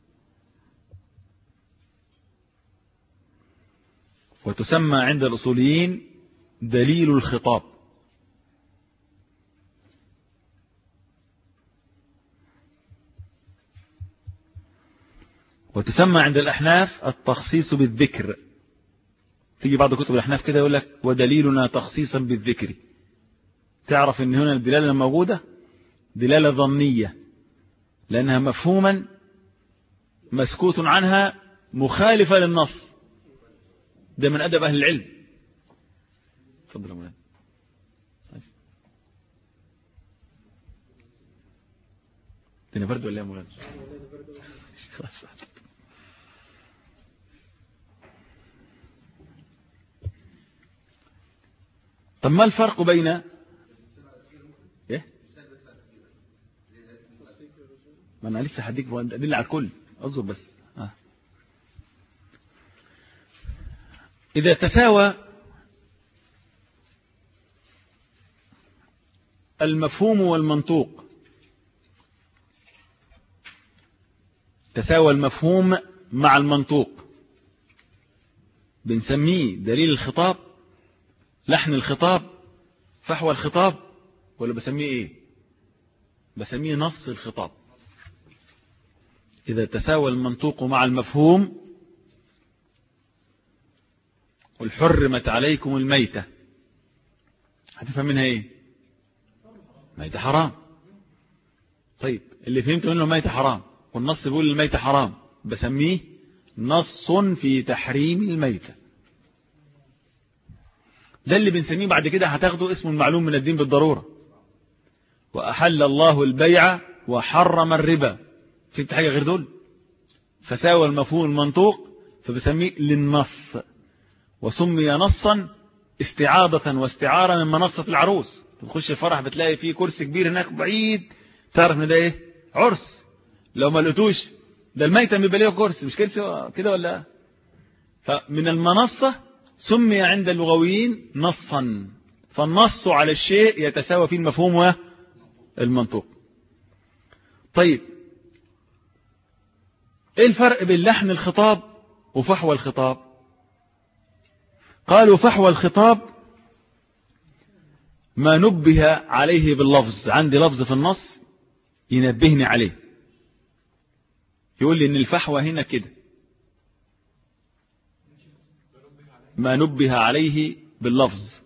وتسمى عند الأصوليين دليل الخطاب. وتسمى عند الأحناف التخصيص بالذكر. تيجي بعض كتب الأحناف كده يقول لك ودليلنا تخصيصا بالذكر، تعرف ان هنا الدلالة الموجودة دلالة ظنية لأنها مفهوما مسكوت عنها مخالفة للنص. ده من أدب أهل العلم. تفضل يا مولانا. الدنيا برد ولا يا مولانا؟ طب ما الفرق بين ايه؟ ما انا لسه هديك ادله على الكل، اصبر بس. آه. اذا تساوى المفهوم والمنطوق، تساوى المفهوم مع المنطوق، بنسميه دليل الخطاب، لحن الخطاب، فحوى الخطاب، ولا بسميه ايه؟ بسميه نص الخطاب. إذا تساوى المنطوق مع المفهوم، قل حرمت عليكم الميتة، هتفهم منها ايه؟ ميتة حرام. طيب اللي فهمت منه ميتة حرام والنص بيقول الميتة حرام، بسميه نص في تحريم الميتة. ده اللي بنسميه بعد كده هتاخده اسمه المعلوم من الدين بالضرورة. وأحل الله البيع وحرم الربا، فهمت حاجة غير دول؟ فساوى المفهوم المنطوق فبسميه للنص. وسمي نصا استعاضة واستعارة من منصة العروس. تخش الفرح بتلاقي فيه كرسي كبير هناك بعيد، تعرف ان ده ايه؟ عرس. لو ما لقيتوش ده الميتة بيبقى ليه كرسي، مش كرسي كده ولا؟ فمن المنصة سمي عند اللغويين نصا. فالنص على الشيء يتساوى فيه المفهوم والمنطوق. طيب ايه الفرق بين لحن الخطاب وفحوى الخطاب؟ قالوا فحوى الخطاب ما نبه عليه باللفظ. عندي لفظ في النص ينبهني عليه، يقول لي ان الفحوى هنا كده، ما نبه عليه باللفظ،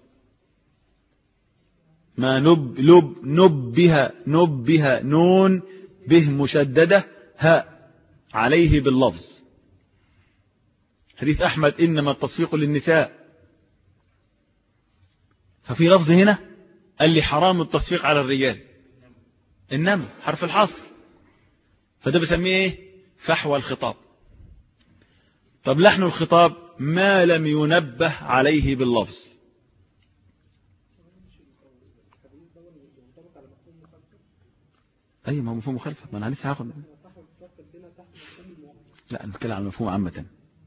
ما نب لب نبه نبه نون به مشددة هاء عليه باللفظ. حديث أحمد إنما التصفيق للنساء، ففي لفظ هنا قال لي حرام التصفيق على الرجال، إنما حرف الحصر، فده بسميه إيه؟ فحوى الخطاب. طب لحن الخطاب ما لم ينبه عليه باللفظ. أي ما هو مفهوم مخالفة، ما أنا لسه هاخد. لا نتكلم عن المفهوم عامة.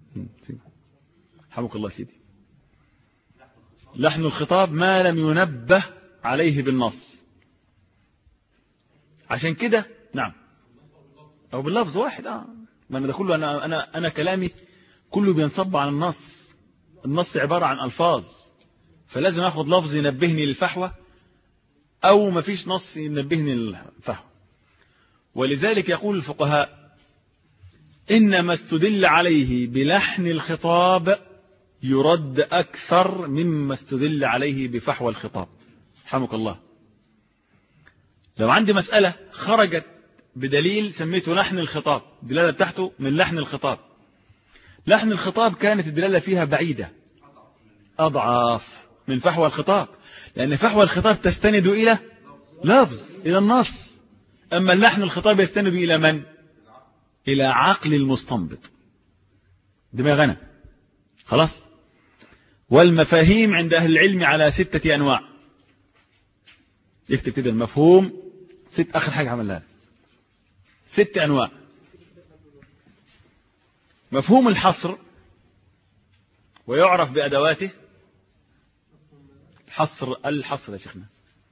حمك الله سيدي. لحن الخطاب ما لم ينبه عليه بالنص. عشان كده نعم، أو باللفظ واحد. آه ما أنا ده كله، أنا أنا أنا كلامي كله بينصب على النص. النص عبارة عن ألفاظ، فلازم أخذ لفظ ينبهني للفحوى أو ما فيش نص ينبهني للفحوى. ولذلك يقول الفقهاء إنما استدل عليه بلحن الخطاب يرد أكثر مما استدل عليه بفحوى الخطاب. رحمك الله. لو عندي مسألة خرجت بدليل سميته لحن الخطاب، الدلالة بتاعته من لحن الخطاب، لحن الخطاب كانت الدلالة فيها بعيدة أضعاف من فحوى الخطاب، لأن فحوى الخطاب تستند إلى لفظ، إلى النص، أما اللحن الخطاب يستند إلى من؟ إلى عقل المستنبط، دماغنا. خلاص. والمفاهيم عند أهل العلم على ستة أنواع. اكتب كده المفهوم ست، آخر حاجة عملها ست أنواع. مفهوم الحصر ويعرف بأدواته. حصر الحصر يا شيخنا.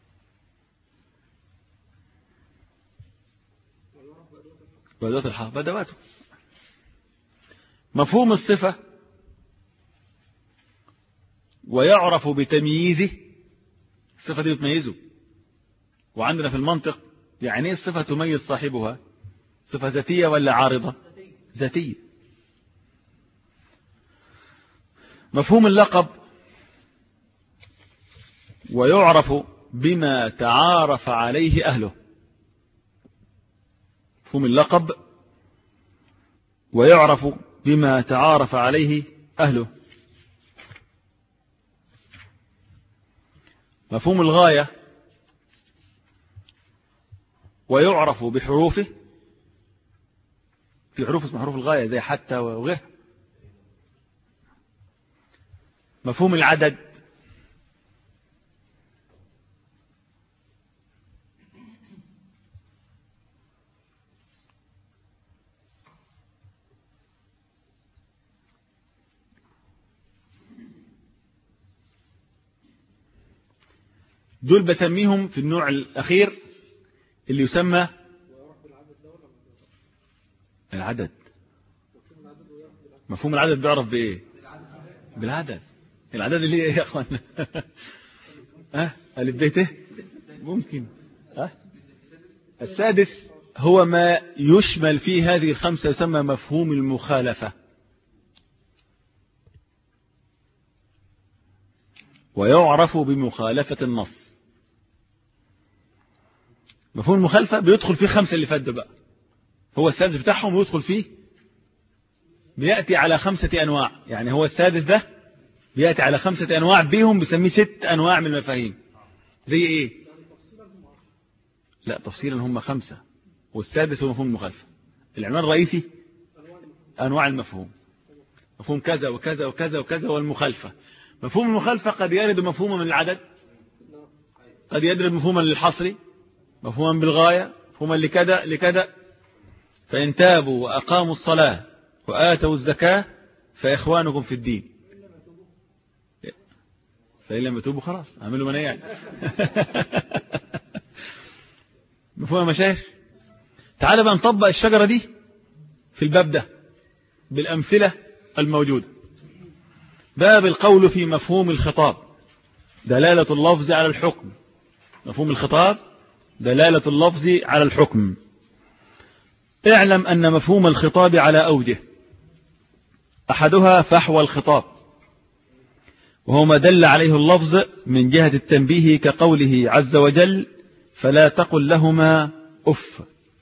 بأدوات الحصر بأدواته. مفهوم الصفة ويعرف بتمييزه. الصفة دي بتميزه، وعندنا في المنطق يعني الصفة تميز صاحبها، صفة ذاتية ولا عارضة؟ ذاتية. مفهوم اللقب ويعرف بما تعارف عليه أهله. مفهوم اللقب ويعرف بما تعارف عليه أهله. مفهوم الغاية ويعرف بحروفه. في حروف اسمها حروف الغاية زي حتى وغيرها. مفهوم العدد دول بسميهم في النوع الأخير اللي يسمى العدد. مفهوم العدد بيعرف بإيه؟ بالعدد. العدد اللي هي يا أخوان ها ألف ب ت ممكن. ها السادس هو ما يشمل فيه هذه الخمسة، يسمى مفهوم المخالفة. ويعرف بمخالفة النص. مفهوم المخالفة بيدخل فيه خمسة اللي فات بقى، هو السادس بتاعهم ويدخل فيه، بيأتي على خمسة أنواع. يعني هو السادس ده بيأتي على خمسة أنواع، بيهم بيسميه ست أنواع من المفاهيم. زي إيه؟ لا تفصيلا هم خمسة، والسادس هو مفهوم المخالفة. العنوان الرئيسي أنواع المفهوم، مفهوم كذا وكذا وكذا وكذا والمخالفة. مفهوم المخالفة قد يرد مفهوما من العدد، قد يرد مفهوما للحصر، مفهوما بالغاية، مفهوما لكذا لكذا. فإن تابوا وأقاموا الصلاة وآتوا الزكاة فإخوانكم في الدين. فإن لم يتوبوا خلاص اعملوا من يعني. مفهوم يا مشايخ؟ تعال بقى نطبق الشجرة دي في الباب ده بالأمثلة الموجودة. باب القول في مفهوم الخطاب، دلالة اللفظ على الحكم. مفهوم الخطاب دلالة اللفظ على الحكم. اعلم أن مفهوم الخطاب على أوجه، أحدها فحوى الخطاب، وهو ما دل عليه اللفظ من جهة التنبيه كقوله عز وجل فلا تقل لهما أف.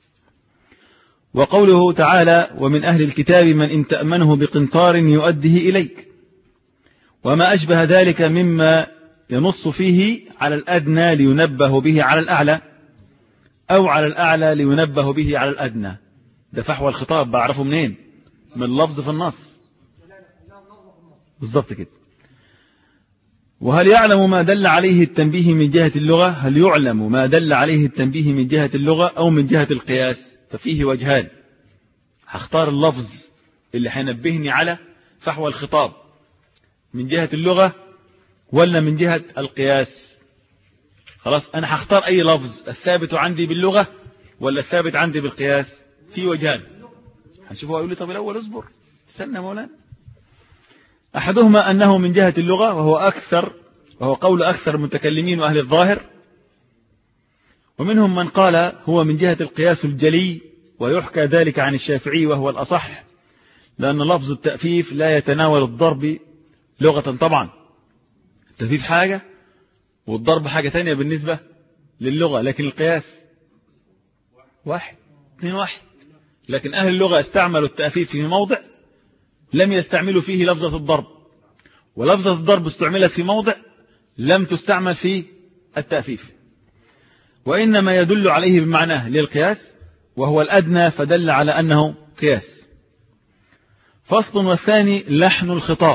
وقوله تعالى ومن أهل الكتاب من إن تأمنه بقنطار يؤده إليك، وما أشبه ذلك مما ينص فيه على الأدنى لينبه به على الأعلى، أو على الأعلى لينبه به على الأدنى. ده فحوى الخطاب بعرفه منين؟ من اللفظ في النص بالضبط كده. وهل يعلم ما دل عليه التنبيه من جهة اللغة؟ هل يعلم ما دل عليه التنبيه من جهة اللغة أو من جهة القياس؟ ففيه وجهان. هختار اللفظ اللي هينبهني على فحوى الخطاب من جهة اللغة ولا من جهة القياس. خلاص أنا هختار أي لفظ، الثابت عندي باللغة ولا الثابت عندي بالقياس. في وجهان هنشوفوا. يقول لي طب الأول اصبر استنى مولانا أحدهما أنه من جهة اللغة، وهو أكثر وهو قول أكثر المتكلمين وأهل الظاهر، ومنهم من قال هو من جهة القياس الجلي، ويحكى ذلك عن الشافعي وهو الأصح، لأن لفظ التأفيف لا يتناول الضرب لغة. طبعا التأفيف حاجة والضرب حاجة تانية بالنسبة للغة، لكن القياس واحد اثنين واحد. لكن أهل اللغة استعملوا التأفيف في موضع لم يستعملوا فيه لفظة الضرب، ولفظة الضرب استعملت في موضع لم تستعمل فيه التأفيف، وإنما يدل عليه بمعناه للقياس، وهو الأدنى فدل على أنه قياس. فصل والثاني لحن الخطاب،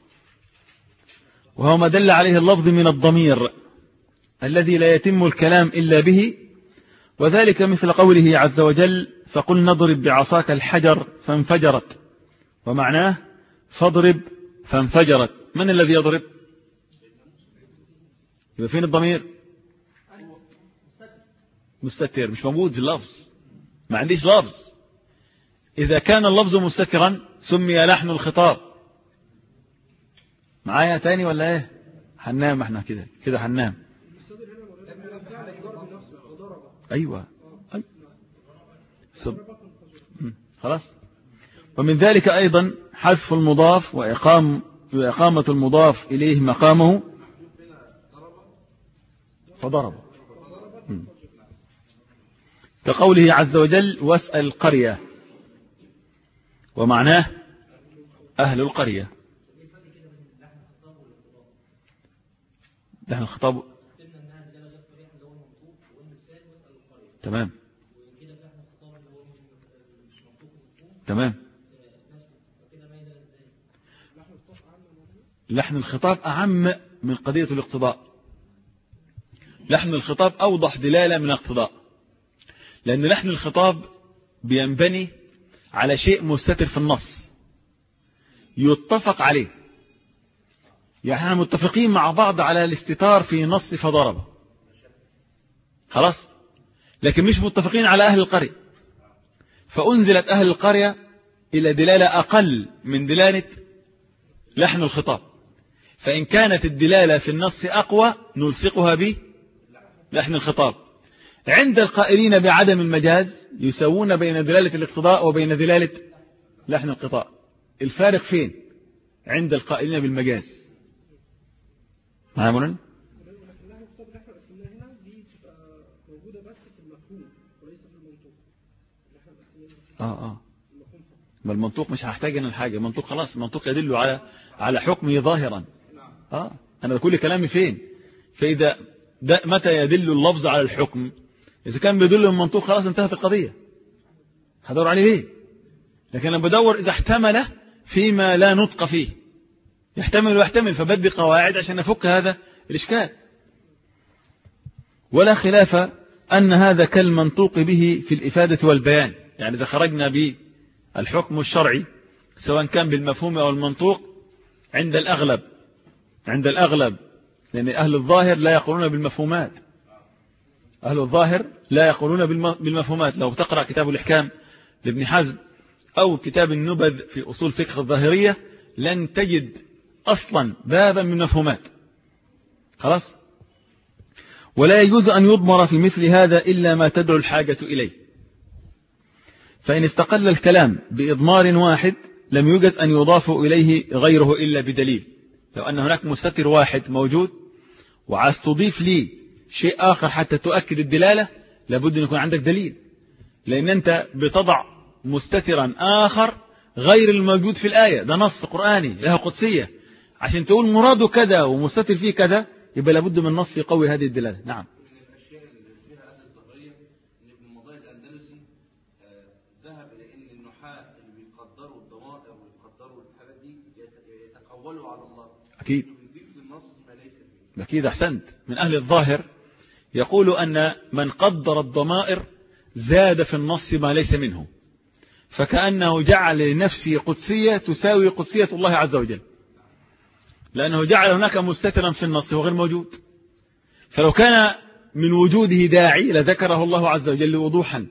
وهو ما دل عليه اللفظ من الضمير الذي لا يتم الكلام إلا به، وذلك مثل قوله عز وجل فقل نضرب بعصاك الحجر فانفجرت، ومعناه فاضرب فانفجرت. من الذي يضرب؟ يبقى فين الضمير؟ مستتر، مش موجود في اللفظ، ما عنديش لفظ. إذا كان اللفظ مستترا سمي لحن الخطاب. معايا تاني ولا ايه؟ هننام احنا كده كده هننام. ايوه أي. صب. خلاص. ومن ذلك ايضا حذف المضاف واقام واقامه المضاف اليه مقامه فضرب، كقوله عز وجل واسأل القرية، ومعناه أهل القرية. لحن الخطاب تمام تمام. لحن الخطاب أعم من قضية الاقتضاء. لحن الخطاب أوضح دلالة من الاقتضاء، لأن لحن الخطاب بينبني على شيء مستتر في النص يتفق عليه. يعني احنا متفقين مع بعض على الاستتار في نص فضرب، خلاص، لكن مش متفقين على أهل القرية، فأنزلت أهل القرية إلى دلالة أقل من دلالة لحن الخطاب. فإن كانت الدلالة في النص أقوى نلصقها به لحن الخطاب. عند القائلين بعدم المجاز يسوون بين دلالة الاقتضاء وبين دلالة لحن الخطاب. الفارق فين؟ عند القائلين بالمجاز. معاملا اه اه ما المنطوق مش هحتاج ان الحاجة، المنطوق خلاص، المنطوق يدل على على حكمه ظاهرا. اه انا بقول كلامي فين؟ فإذا ده متى يدل اللفظ على الحكم؟ إذا كان بيدل المنطوق خلاص انتهت القضية، هدور عليه ليه؟ لكن أنا بدور إذا احتمل فيما لا نطق فيه، يحتمل ويحتمل، فبدي قواعد عشان أفك هذا الإشكال. ولا خلاف أن هذا كالمنطوق به في الإفادة والبيان. يعني إذا خرجنا بالحكم الشرعي سواء كان بالمفهوم أو المنطوق عند الأغلب عند الأغلب لأن أهل الظاهر لا يقولون بالمفهومات، أهل الظاهر لا يقولون بالمفهومات. لو تقرأ كتاب الإحكام لابن حزم أو كتاب النبذ في أصول فقه الظاهرية لن تجد أصلا بابا من مفهومات، خلاص. ولا يجوز أن يضمر في مثل هذا إلا ما تدعو الحاجة إليه. فإن استقل الكلام بإضمار واحد لم يجز أن يضاف إليه غيره إلا بدليل. لو أن هناك مستتر واحد موجود وعايز تضيف لي شيء آخر حتى تؤكد الدلالة لابد أن يكون عندك دليل، لأن أنت بتضع مستترا آخر غير الموجود في الآية. ده نص قرآني له قدسية، عشان تقول مراده كذا ومستتر فيه كذا يبقى لابد من نص يقوي هذه الدلالة. نعم. من الأشياء اللي فيها أساس الظاهرية إن ابن مضاي الأندلسي ذهب إلى إن النحاة اللي بيقدروا الضمائر ويقدروا الحاجات دي يتقولوا على الله. أكيد. يضيف للنص ما ليس فيه. أكيد أحسنت. من أهل الظاهر يقول أن من قدر الضمائر زاد في النص ما ليس منه، فكأنه جعل لنفسه قدسية تساوي قدسية الله عز وجل، لأنه جعل هناك مستترا في النص وغير موجود. فلو كان من وجوده داعي لذكره الله عز وجل وضوحا.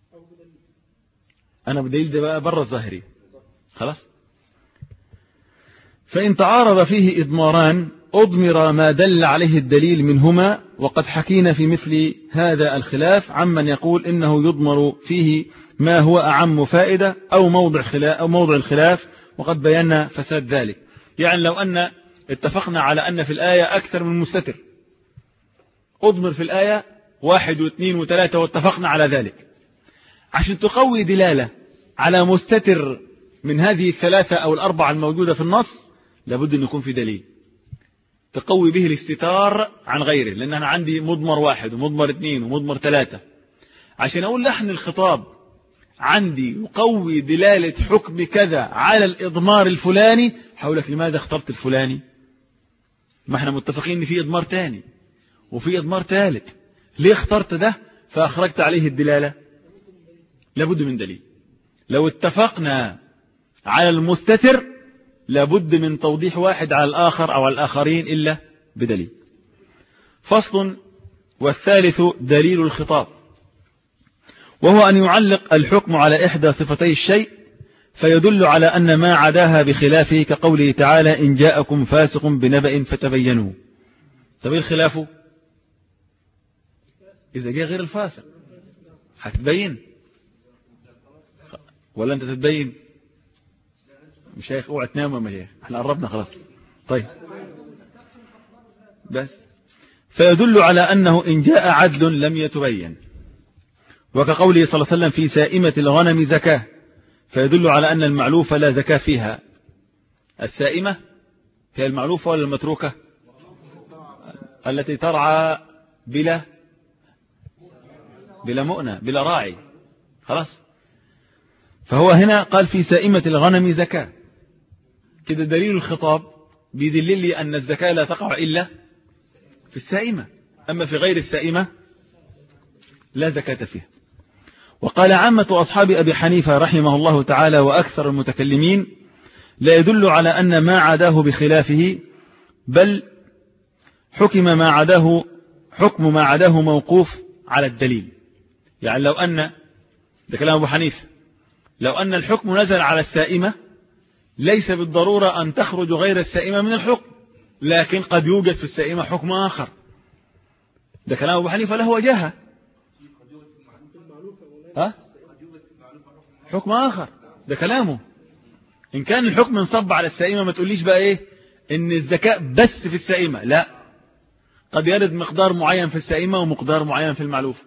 أنا بدليل ده بقى بره الظاهري، خلاص. فإن تعارض فيه إضماران أضمر ما دل عليه الدليل منهما، وقد حكينا في مثل هذا الخلاف عمن يقول إنه يضمر فيه ما هو أعم فائدة أو موضع خلاف أو موضع الخلاف، وقد بينا فساد ذلك. يعني لو أن اتفقنا على أن في الآية أكثر من مستتر، أضمر في الآية واحد واثنين وثلاثة واتفقنا على ذلك، عشان تقوي دلالة على مستتر من هذه الثلاثة أو الأربعة الموجودة في النص لابد أن يكون في دليل تقوي به الاستتار عن غيره، لأن أنا عندي مضمر واحد ومضمر اثنين ومضمر ثلاثة. عشان أقول لحن الخطاب عندي يقوي دلالة حكم كذا على الإضمار الفلاني، حولك لماذا اخترت الفلاني؟ ما احنا متفقين ان في إضمار تاني وفي إضمار ثالث، ليه اخترت ده فأخرجت عليه الدلالة؟ لابد من دليل. لو اتفقنا على المستتر لابد من توضيح واحد على الآخر أو على الآخرين إلا بدليل. فصل. والثالث دليل الخطاب، وهو أن يعلق الحكم على إحدى صفتي الشيء فيدل على أن ما عداها بخلافه، كقوله تعالى إن جاءكم فاسق بنبأ فتبينوا. طب ايه الخلاف؟ إذا جاء غير الفاسق هتبين ولا أنت تتبين؟ مش هيخ اوعى تنام يا مشايخ، احنا قربنا خلاص. طيب بس فيدل على أنه إن جاء عدل لم يتبين، وكقوله صلى الله عليه وسلم في سائمة الغنم زكاة، فيدل على أن المعلوفة لا زكاة فيها. السائمة هي المعلوفة ولا المتروكة؟ التي ترعى بلا بلا مؤنة بلا راعي، خلاص. فهو هنا قال في سائمة الغنم زكاة، كده دليل الخطاب بيدل لي أن الزكاة لا تقع إلا في السائمة، أما في غير السائمة لا زكاة فيها. وقال عامة أصحاب أبي حنيفة رحمه الله تعالى وأكثر المتكلمين لا يدل على أن ما عداه بخلافه، بل حكم ما عداه حكم ما عداه موقوف على الدليل. يعني لو أن، ده كلام أبو حنيفة، لو أن الحكم نزل على السائمة ليس بالضرورة أن تخرج غير السائمة من الحكم، لكن قد يوجد في السائمة حكم آخر. ده كلام أبو حنيفة له وجاهة. ها؟ حكم آخر، ده كلامه. إن كان الحكم انصب على السائمة ما تقوليش بقى إيه إن الزكاة بس في السائمة، لا، قد يرد مقدار معين في السائمة ومقدار معين في المعلوف،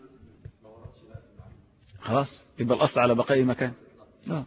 خلاص يبقى الأصل على بقاء مكان. لا.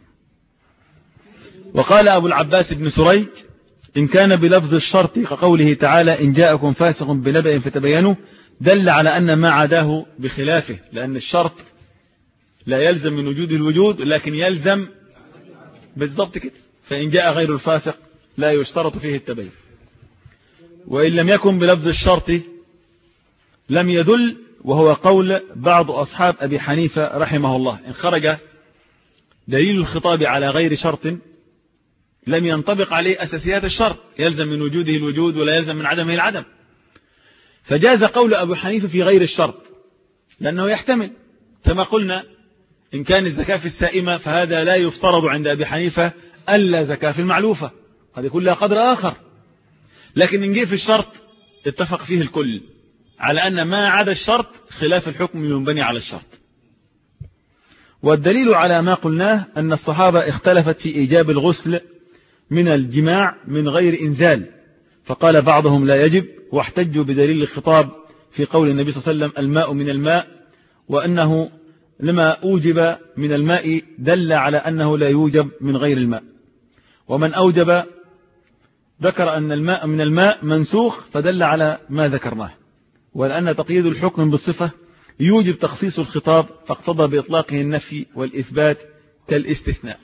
وقال أبو العباس بن سريج إن كان بلفظ الشرط كقوله تعالى إن جاءكم فاسق بنبأ فتبينوا، دل على أن ما عداه بخلافه، لأن الشرط لا يلزم من وجود الوجود لكن يلزم بالضبط كده. فإن جاء غير الفاسق لا يشترط فيه التبين، وإن لم يكن بلفظ الشرط لم يدل، وهو قول بعض أصحاب أبي حنيفة رحمه الله. إن خرج دليل الخطاب على غير شرط لم ينطبق عليه أساسيات الشرط، يلزم من وجوده الوجود ولا يلزم من عدمه العدم. فجاز قول أبو حنيفة في غير الشرط لأنه يحتمل، كما قلنا إن كان الزكاة في السائمة فهذا لا يفترض عند أبي حنيفة ألا زكاة في المعلوفة، قد يكون لها قدر آخر. لكن إن جاء في الشرط اتفق فيه الكل على أن ما عدا الشرط خلاف الحكم ينبني على الشرط. والدليل على ما قلناه أن الصحابة اختلفت في إيجاب الغسل من الجماع من غير إنزال، فقال بعضهم لا يجب، واحتجوا بدليل الخطاب في قول النبي صلى الله عليه وسلم الماء من الماء، وأنه لما أوجب من الماء دل على أنه لا يوجب من غير الماء. ومن أوجب ذكر أن الماء من الماء منسوخ فدل على ما ذكرناه، ولأن تقييد الحكم بالصفة يوجب تخصيص الخطاب فاقتضى بإطلاقه النفي والإثبات كالاستثناء.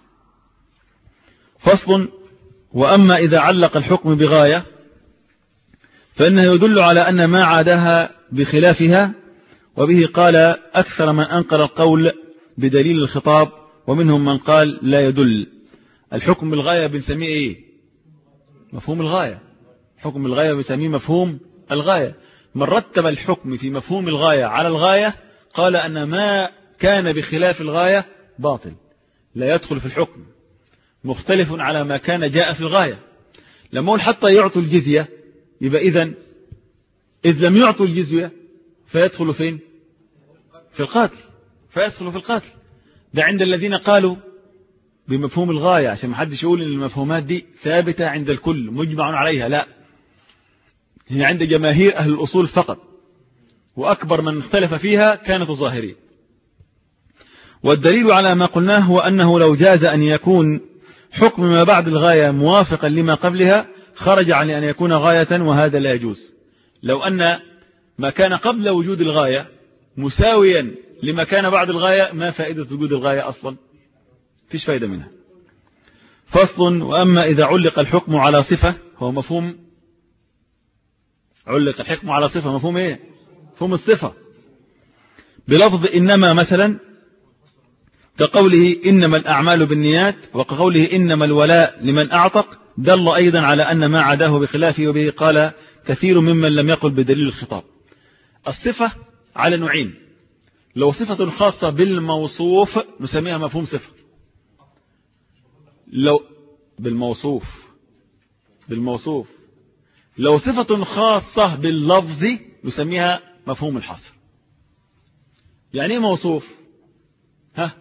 فصل. وأما إذا علق الحكم بغاية فإنه يدل على أن ما عادها بخلافها، وبه قال أكثر من أنقل القول بدليل الخطاب، ومنهم من قال لا يدل. الحكم بالغاية بنسميه إيه؟ مفهوم الغاية. حكم الغاية بنسميه مفهوم الغاية. من رتب الحكم في مفهوم الغاية على الغاية قال أن ما كان بخلاف الغاية باطل لا يدخل في الحكم، مختلف على ما كان جاء في الغاية. لما أقول حتى يعطوا الجزية يبقى إذن إذ لم يعطوا الجزية فيدخل فين؟ في القاتل، فيدخل في القاتل. ده عند الذين قالوا بمفهوم الغاية، عشان ما حدش يقول إن المفهومات دي ثابتة عند الكل مجمع عليها، لا، هي عند جماهير أهل الأصول فقط، وأكبر من اختلف فيها كانت الظاهرية. والدليل على ما قلناه هو أنه لو جاز أن يكون حكم ما بعد الغاية موافقا لما قبلها خرج عن أن يكون غاية، وهذا لا يجوز. لو أن ما كان قبل وجود الغاية مساويا لما كان بعد الغاية ما فائدة وجود الغاية أصلا؟ فيش فائدة منها. فصل. وأما إذا علق الحكم على صفة، هو مفهوم علق الحكم على صفة، مفهوم إيه؟ مفهوم الصفة بلفظ إنما مثلا، كقوله إنما الأعمال بالنيات، وكقوله إنما الولاء لمن أعتق، دل أيضا على أن ما عداه بخلافه، وبه قال كثير ممن لم يقل بدليل الخطاب. الصفة على نوعين، لو صفة خاصة بالموصوف نسميها مفهوم صفة، لو بالموصوف بالموصوف لو صفة خاصة باللفظ نسميها مفهوم الحصر. يعني ايه موصوف؟ ها،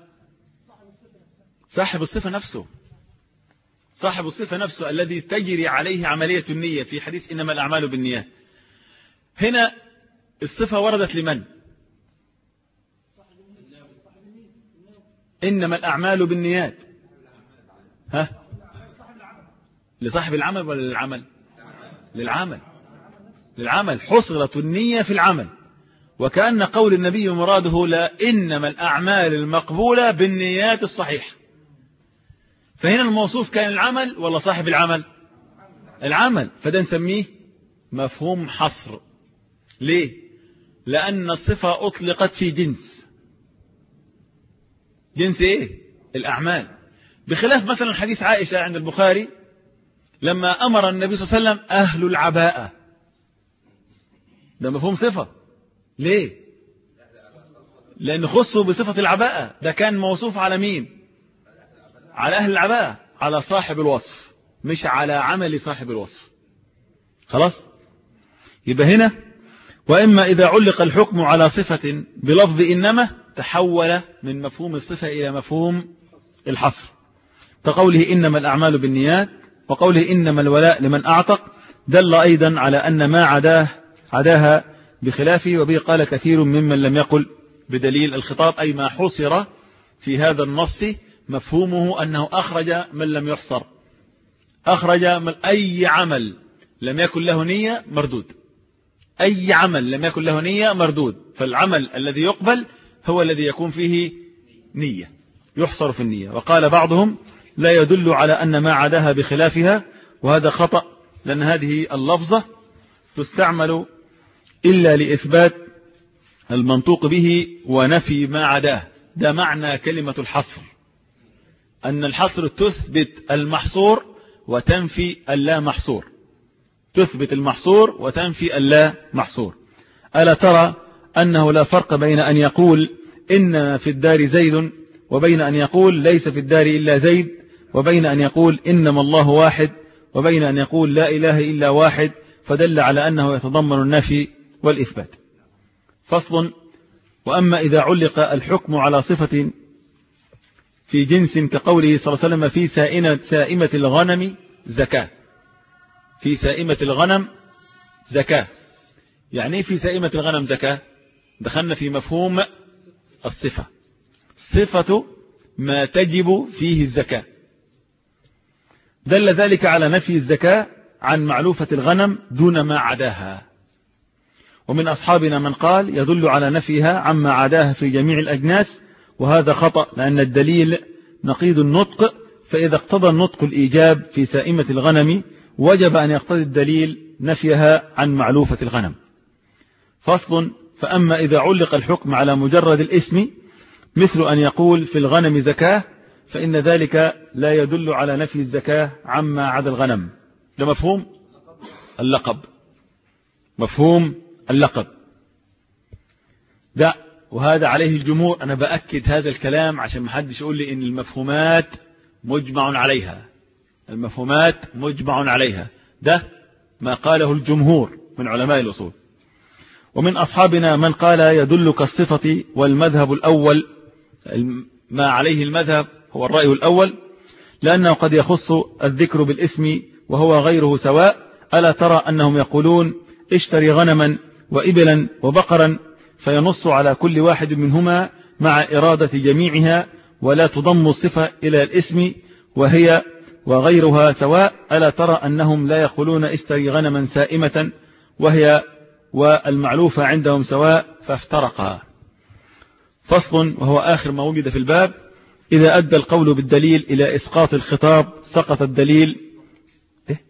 صاحب الصفة نفسه، صاحب الصفة نفسه الذي تجري عليه عملية النية في حديث إنما الأعمال بالنيات. هنا الصفة وردت لمن؟ إنما الأعمال بالنيات، ها، لصاحب العمل ولا للعمل؟ للعمل، للعمل، حصرت النية في العمل. وكأن قول النبي مراده لا إنما الأعمال المقبولة بالنيات الصحيحة. فهنا الموصوف كان العمل ولا صاحب العمل؟ العمل، فده نسميه مفهوم حصر. ليه؟ لأن الصفة أطلقت في جنس، جنس إيه؟ الأعمال، بخلاف مثلا حديث عائشة عند البخاري لما أمر النبي صلى الله عليه وسلم أهل العباءة، ده مفهوم صفة. ليه؟ لأن خصوا بصفة العباءة، ده كان موصوف على مين؟ على أهل العباءة، على صاحب الوصف، مش على عمل صاحب الوصف. خلاص؟ يبقى هنا وإما إذا علق الحكم على صفة بلفظ إنما تحول من مفهوم الصفة إلى مفهوم الحصر، كقوله إنما الأعمال بالنيات، وقوله إنما الولاء لمن أعتق، دل أيضا على أن ما عداه عداها بخلافه، وبه قال كثير ممن لم يقل بدليل الخطاب، أي ما حصر في هذا النص مفهومه أنه أخرج من لم يحصر، أخرج من أي عمل لم يكن له نية مردود، أي عمل لم يكن له نية مردود. فالعمل الذي يقبل هو الذي يكون فيه نية، يحصر في النية. وقال بعضهم لا يدل على أن ما عداها بخلافها، وهذا خطأ، لأن هذه اللفظة تستعمل إلا لإثبات المنطوق به ونفي ما عداه. ده معنى كلمة الحصر، أن الحصر تثبت المحصور وتنفي اللا محصور، تثبت المحصور وتنفي اللا محصور. ألا ترى أنه لا فرق بين أن يقول إن في الدار زيد، وبين أن يقول ليس في الدار إلا زيد، وبين أن يقول إنما الله واحد، وبين أن يقول لا إله إلا واحد، فدل على أنه يتضمن النفي والإثبات. فصل. وأما إذا علق الحكم على صفة في جنس، كقوله صلى الله عليه وسلم في سائمة, سائمة الغنم زكاة، في سائمة الغنم زكاة، يعني ايه في سائمة الغنم زكاة؟ دخلنا في مفهوم الصفة، صفة ما تجب فيه الزكاة، دل ذلك على نفي الزكاة عن معلوفة الغنم دون ما عداها. ومن أصحابنا من قال يدل على نفيها عما عداها في جميع الأجناس، وهذا خطأ، لأن الدليل نقيض النطق، فإذا اقتضى النطق الإيجاب في سائمة الغنم وجب أن يقتضي الدليل نفيها عن معلوفة الغنم. فصل. فأما إذا علق الحكم على مجرد الاسم مثل أن يقول في الغنم زكاة، فإن ذلك لا يدل على نفي الزكاة عما عدا الغنم. ده مفهوم اللقب، مفهوم اللقب ده، وهذا عليه الجمهور. أنا بأكد هذا الكلام عشان محدش يقول لي إن المفهومات مجمع عليها، المفهومات مجمع عليها، ده ما قاله الجمهور من علماء الأصول. ومن أصحابنا من قال يدل كالصفة، والمذهب الأول ما عليه المذهب هو الرأي الأول، لأنه قد يخص الذكر بالاسم وهو غيره سواء. ألا ترى أنهم يقولون اشتري غنما وإبلا وبقرا، فينص على كل واحد منهما مع إرادة جميعها، ولا تضم الصفة إلى الاسم وهي وغيرها سواء. ألا ترى أنهم لا يقولون اشتري غنما سائمة وهي والمعلوفة عندهم سواء، فافترقا. فصل، وهو آخر ما وجد في الباب: إذا أدى القول بالدليل إلى إسقاط الخطاب سقط الدليل. إيه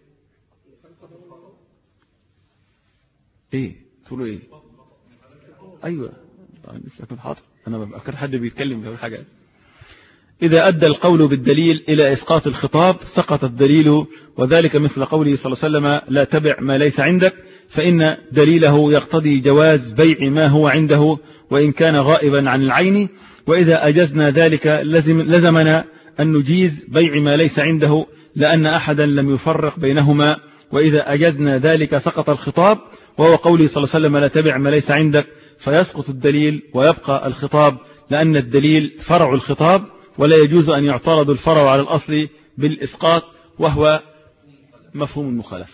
إيه تقولوا إيه؟ أيوة لسه كنت حاضر، أنا بفكر حد بيتكلم في حاجة. إذا أدى القول بالدليل إلى إسقاط الخطاب سقط الدليل، وذلك مثل قوله صلى الله عليه وسلم: لا تبع ما ليس عندك، فإن دليله يقتضي جواز بيع ما هو عنده وإن كان غائبا عن العين. وإذا أجزنا ذلك لزم لزمنا أن نجيز بيع ما ليس عنده، لأن أحدا لم يفرق بينهما. وإذا أجزنا ذلك سقط الخطاب، وهو قوله صلى الله عليه وسلم: لا تبع ما ليس عندك، فيسقط الدليل ويبقى الخطاب، لأن الدليل فرع الخطاب، ولا يجوز أن يعترض الفرع على الأصل بالإسقاط، وهو مفهوم المخالفة.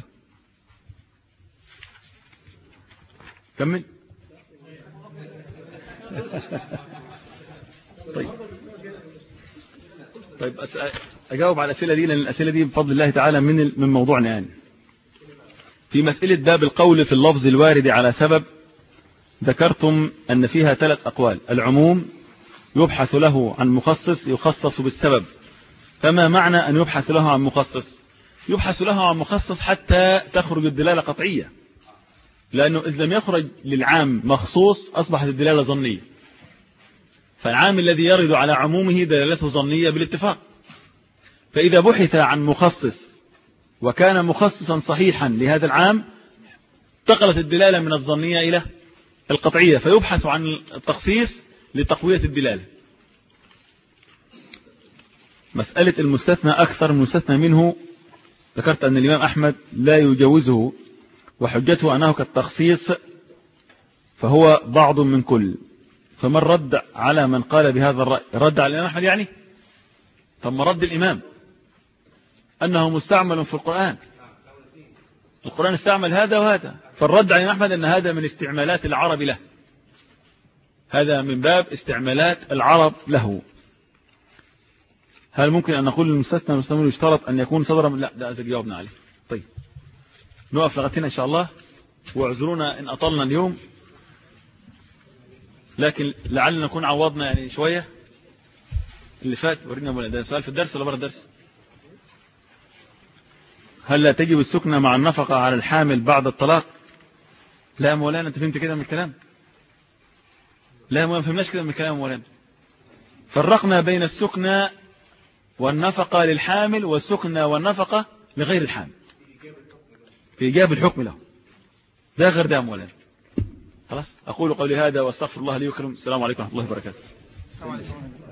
كمل. طيب طيب أجاوب على الأسئلة دي، لأن الأسئلة دي بفضل الله تعالى من من موضوعنا. يعني في مسألة باب القول في اللفظ الوارد على سبب، ذكرتم أن فيها ثلاث أقوال: العموم يبحث له عن مخصص يخصص بالسبب. فما معنى أن يبحث له عن مخصص؟ يبحث له عن مخصص حتى تخرج الدلالة قطعية، لأنه إذ لم يخرج للعام مخصوص أصبحت الدلالة ظنية. فالعام الذي يرد على عمومه دلالته ظنية بالاتفاق. فإذا بحث عن مخصص وكان مخصصا صحيحا لهذا العام انتقلت الدلالة من الظنية إلى القطعية، فيبحث عن التخصيص لتقوية الدلالة. مسألة المستثنى أكثر من مستثنى منه، ذكرت أن الإمام أحمد لا يجوزه، وحجته أنه كالتخصيص فهو بعض من كل. فمن رد على من قال بهذا الرأي رد على الإمام أحمد يعني؟ طب ما رد الإمام أنه مستعمل في القرآن، القرآن استعمل هذا وهذا، فالرد على الإمام أحمد أن هذا من استعمالات العرب له، هذا من باب استعمالات العرب له. هل ممكن أن نقول المستثنى المستعمل يشترط أن يكون صدرا؟ لا، ده أزل جوابنا عليه. طيب نقف لغتنا إن شاء الله، واعذرونا إن أطلنا اليوم، لكن لعلنا نكون عوضنا يعني شوية اللي فات. ورينا مولانا ده سؤال في الدرس ولا بره الدرس؟ هل لا تجب السكنة مع النفقة على الحامل بعد الطلاق؟ لا يا مولانا، أنت فهمت كده من الكلام؟ لا ما فهمناش كده من الكلام يا مولانا. فرقنا بين السكنة والنفقة للحامل والسكنة والنفقة لغير الحامل في إيجاب الحكم له، ده غير ده يا مولانا. خلاص، أقول قولي هذا واستغفر الله لي ويكرم. السلام عليكم ورحمة الله وبركاته.